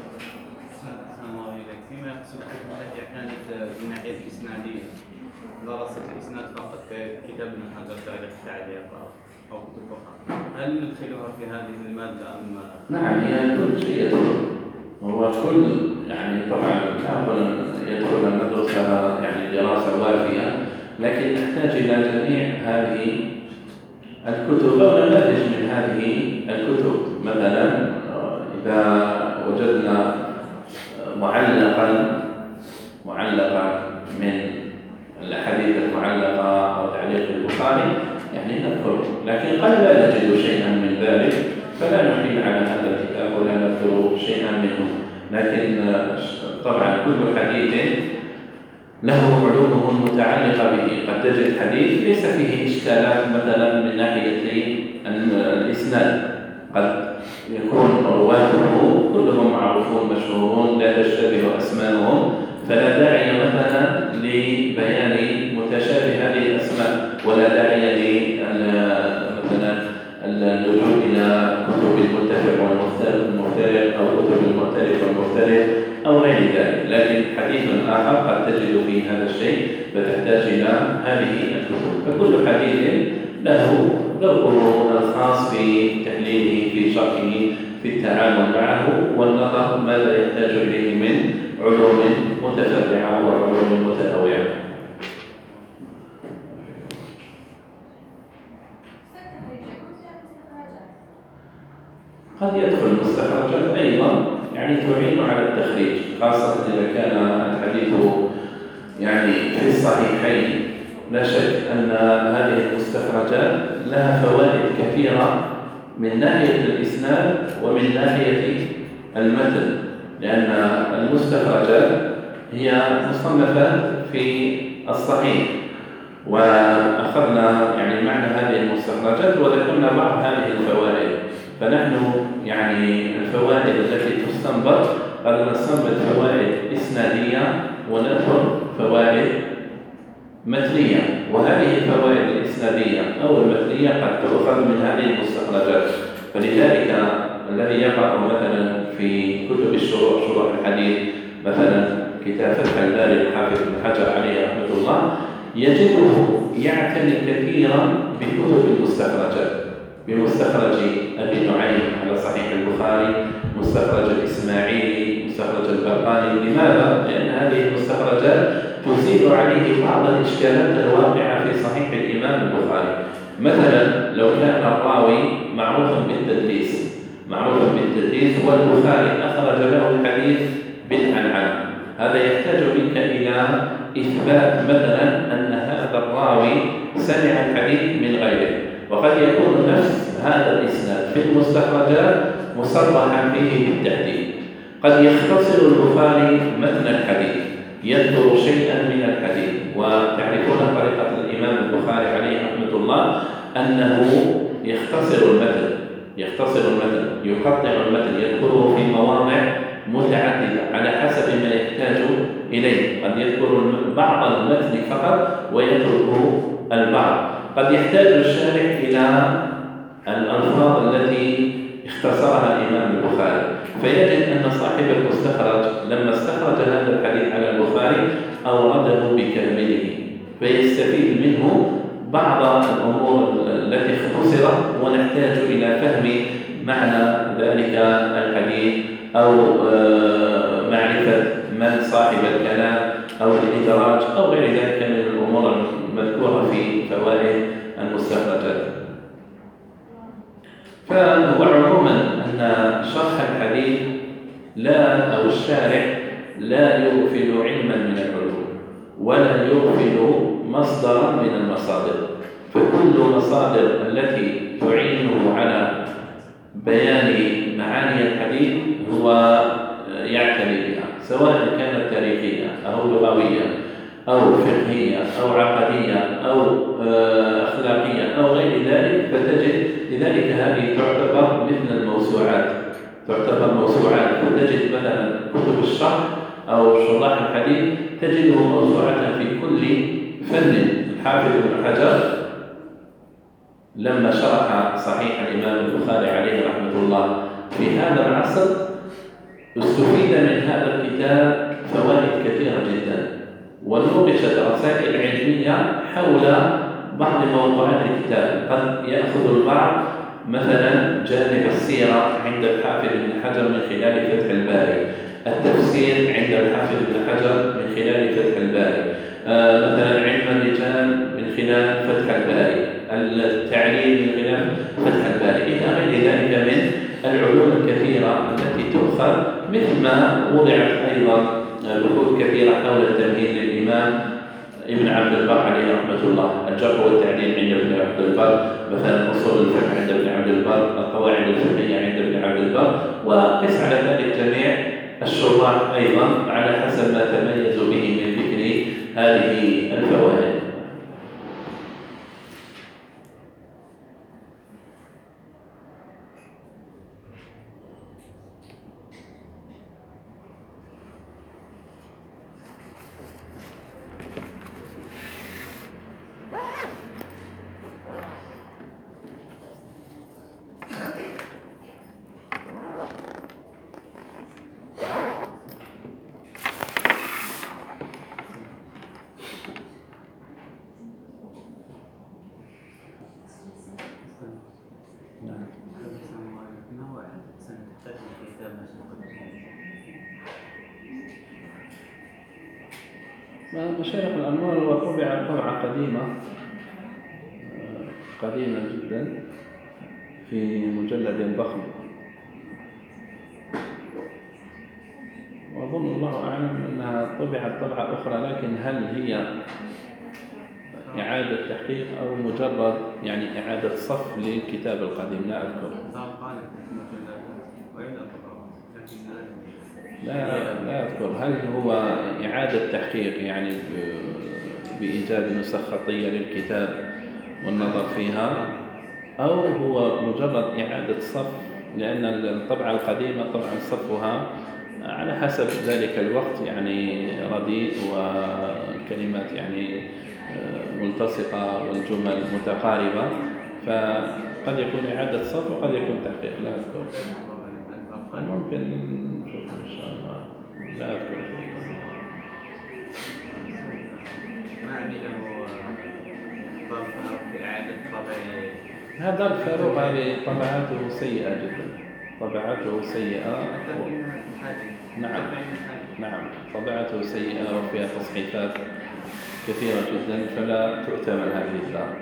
فيما يخص الحكم التي كانت من ناحية الإسنادية، دراسة الإسناد فقط ككتاب ابن حجر تاريخ التعليق أو كتب أخرى، هل ندخلها في هذه المادة أم؟ نعم، هي كل شيء يدخل، هو كل يعني طبعا يدخل المدرسة يعني دراسة وافية، لكن نحتاج إلى جميع هذه الكتب أو نماذج من هذه الكتب. مثلا إذا وجدنا معلقا معلقا من الأحاديث المعلقة أو تعليق البخاري يعني نذكر، لكن قد لا نجد شيئا من ذلك فلا نحيل على هذا الكتاب ولا نذكر شيئا منه. لكن طبعا كل حديث له علومه المتعلقة به. قد تجد حديث ليس فيه إشكالات مثلا من ناحية الإسناد، قد يكون رواته كلهم معروفون مشهورون لا تشتبه أسماءهم، فلا داعي مثلا لبيان متشابه هذه الأسماء، ولا داعي مثلا اللجوء إلى كتب المتفق والمختلف أو كتب المختلف والمختلف أو غير ذلك. لكن حديث آخر قد تجد فيه هذا الشيء فتحتاج إلى هذه الكتب. فكل حديث له ذوقه الخاص في تحليله، في شرحه، في التعامل معه، والنظر ماذا يحتاج إليه من علوم متفرعة وعلوم متنوعة. قد يدخل المستخرجات أيضا يعني تعين على التخريج، خاصة إذا كان الحديث يعني في الصحيحين. لا شك أن هذه المستخرجات لها فوائد كثيرة من ناحية الإسناد ومن ناحية المتن، لأن المستخرجات هي مصنفات في الصحيح، وأخذنا يعني معنى هذه المستخرجات وذكرنا بعض هذه الفوائد. فنحن يعني الفوائد التي تستنبط قد نستنبط فوائد إسنادية ونذكر فوائد متنية، وهذه الفوائد الإسنادية أو المتنية قد تؤخذ من هذه المستخرجات. فلذلك الذي يقرأ مثلا في كتب الشروح شروح الحديث مثلا كتاب فتح الباري الحافظ ابن حجر عليه رحمة الله يجده يعتني كثيرا بكتب المستخرجات، بمستخرج أبي نعيم على صحيح البخاري، مستخرج الإسماعيلي، مستخرج البرقاني. لماذا؟ لأن هذه المستخرجات تزيل عليه بعض الإشكالات الواقعة في صحيح الإمام البخاري. مثلا لو كان الراوي معروفا بالتدليس معروفا بالتدليس والبخاري أخرج له الحديث بالعنعنة، هذا يحتاج منك إلى إثبات مثلا أن هذا الراوي سمع الحديث من غيره، وقد يكون نفس هذا الإسناد في المستخرجات مصرحا فيه بالتحديد. قد يختصر البخاري متن الحديث، يذكر شيئا من الحديث، وتعرفون طريقة الإمام البخاري عليه رحمة الله أنه يختصر المتن يختصر المتن يقطع المتن، يذكره في مواضع متعددة على حسب ما يحتاج إليه. قد يذكر بعض المتن فقط ويترك البعض. قد يحتاج الشارح إلى الألفاظ التي اختصرها الإمام البخاري، فيجد أن صاحب المستخرج لما استخرج هذا الحديث على البخاري أورده بكامله، فيستفيد منه بعض الأمور التي اختصرت ونحتاج إلى فهم معنى ذلك الحديث أو معرفة من صاحب الكلام أو الإدراج أو غير ذلك من الأمور المذكورة في فوائد المستخرجات. فهو عموما أن شرح الحديث لا أو الشارع لا يغفل علما من العلوم ولا يغفل مصدرا من المصادر، فكل مصادر التي تعينه على بيان معاني الحديث هو يعتني بها، سواء كانت تاريخية أو لغوية أو فقهية أو عقدية أو أخلاقية أو غير ذلك، فتجد لذلك هذه تعتبر مثل الموسوعات، تعتبر موسوعات. فتجد مثلا كتب الشرح أو شراح الحديث تجده موسوعة في كل فن. الحافظ ابن حجر لما شرح صحيح الإمام البخاري عليه رحمة الله في هذا العصر استفيد من هذا الكتاب فوائد كثيرة جدا، ونوقشت رسائل علمية حول بعض موضوعات الكتاب. قد يأخذ البعض مثلا جانب السيرة عند الحافظ ابن حجر من خلال فتح الباري، التفسير عند الحافظ ابن حجر من خلال فتح الباري، آه مثلا علم الرجال من خلال فتح الباري، التعليل من خلال فتح الباري، إلى غير ذلك من العلوم الكثيرة التي تؤخذ، مثل ما وضعت أيضا بحوث كثيرة حول التمهيد للإمام ابن عبد البر عليه رحمة الله، الجرح والتعديل عند ابن عبد البر، مثلا أصول الفقه عند ابن عبد البر، القواعد الفقهية عند ابن عبد البر، وقس على ذلك جميع الشراح أيضا على حسب ما تميزوا به من ذكر هذه الفوائد. مشايخ الأنوار وطبع طبعة قديمة قديمة جدا في مجلد ضخم، وأظن الله أعلم أنها طبعت طبعة أخرى، لكن هل هي إعادة تحقيق أو مجرد يعني إعادة صف للكتاب القديم لا أذكر. لا لا أذكر هل هو إعادة تحقيق يعني بإيجاد نسخ خطية للكتاب والنظر فيها، أو هو مجرد إعادة صف، لأن الطبعة القديمة طبعا صفها على حسب ذلك الوقت يعني رديء وكلمات يعني ملتصقة والجمل متقاربة، فقد يكون إعادة صف وقد يكون تحقيق لا أذكر. ممكن نشوف إن شاء الله، لا أذكر. معني له ظرف في إعادة طبع هذا الفاروق هذه طبعاته سيئة جدا، طبعاته سيئة. نعم نعم طبعاته سيئة وفيها تصحيفات كثيرة جدا، فلا تؤتمن هذه الدار.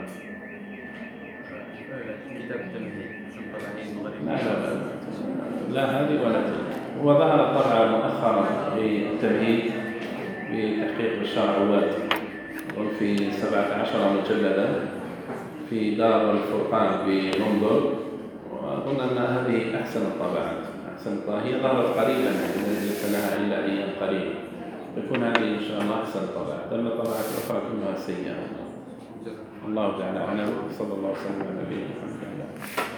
لا لا لا لا هذه ولا تلك. وظهر طبعا مؤخرا بالتمهيد بتحقيق بشار عواد وفي سبعة عشر مجلدا في دار الفرقان بلندن، وأظن أن هذه أحسن الطبعات، أحسن الطبعات. هي ظهرت قريبا يعني ليس لها إلا أيام قليلة، تكون هذه إن شاء الله أحسن الطبعات، أما الطبعات الأخرى كلها سيئة. الله تعالى أعلم. صلى الله وسلم على نبينا محمد.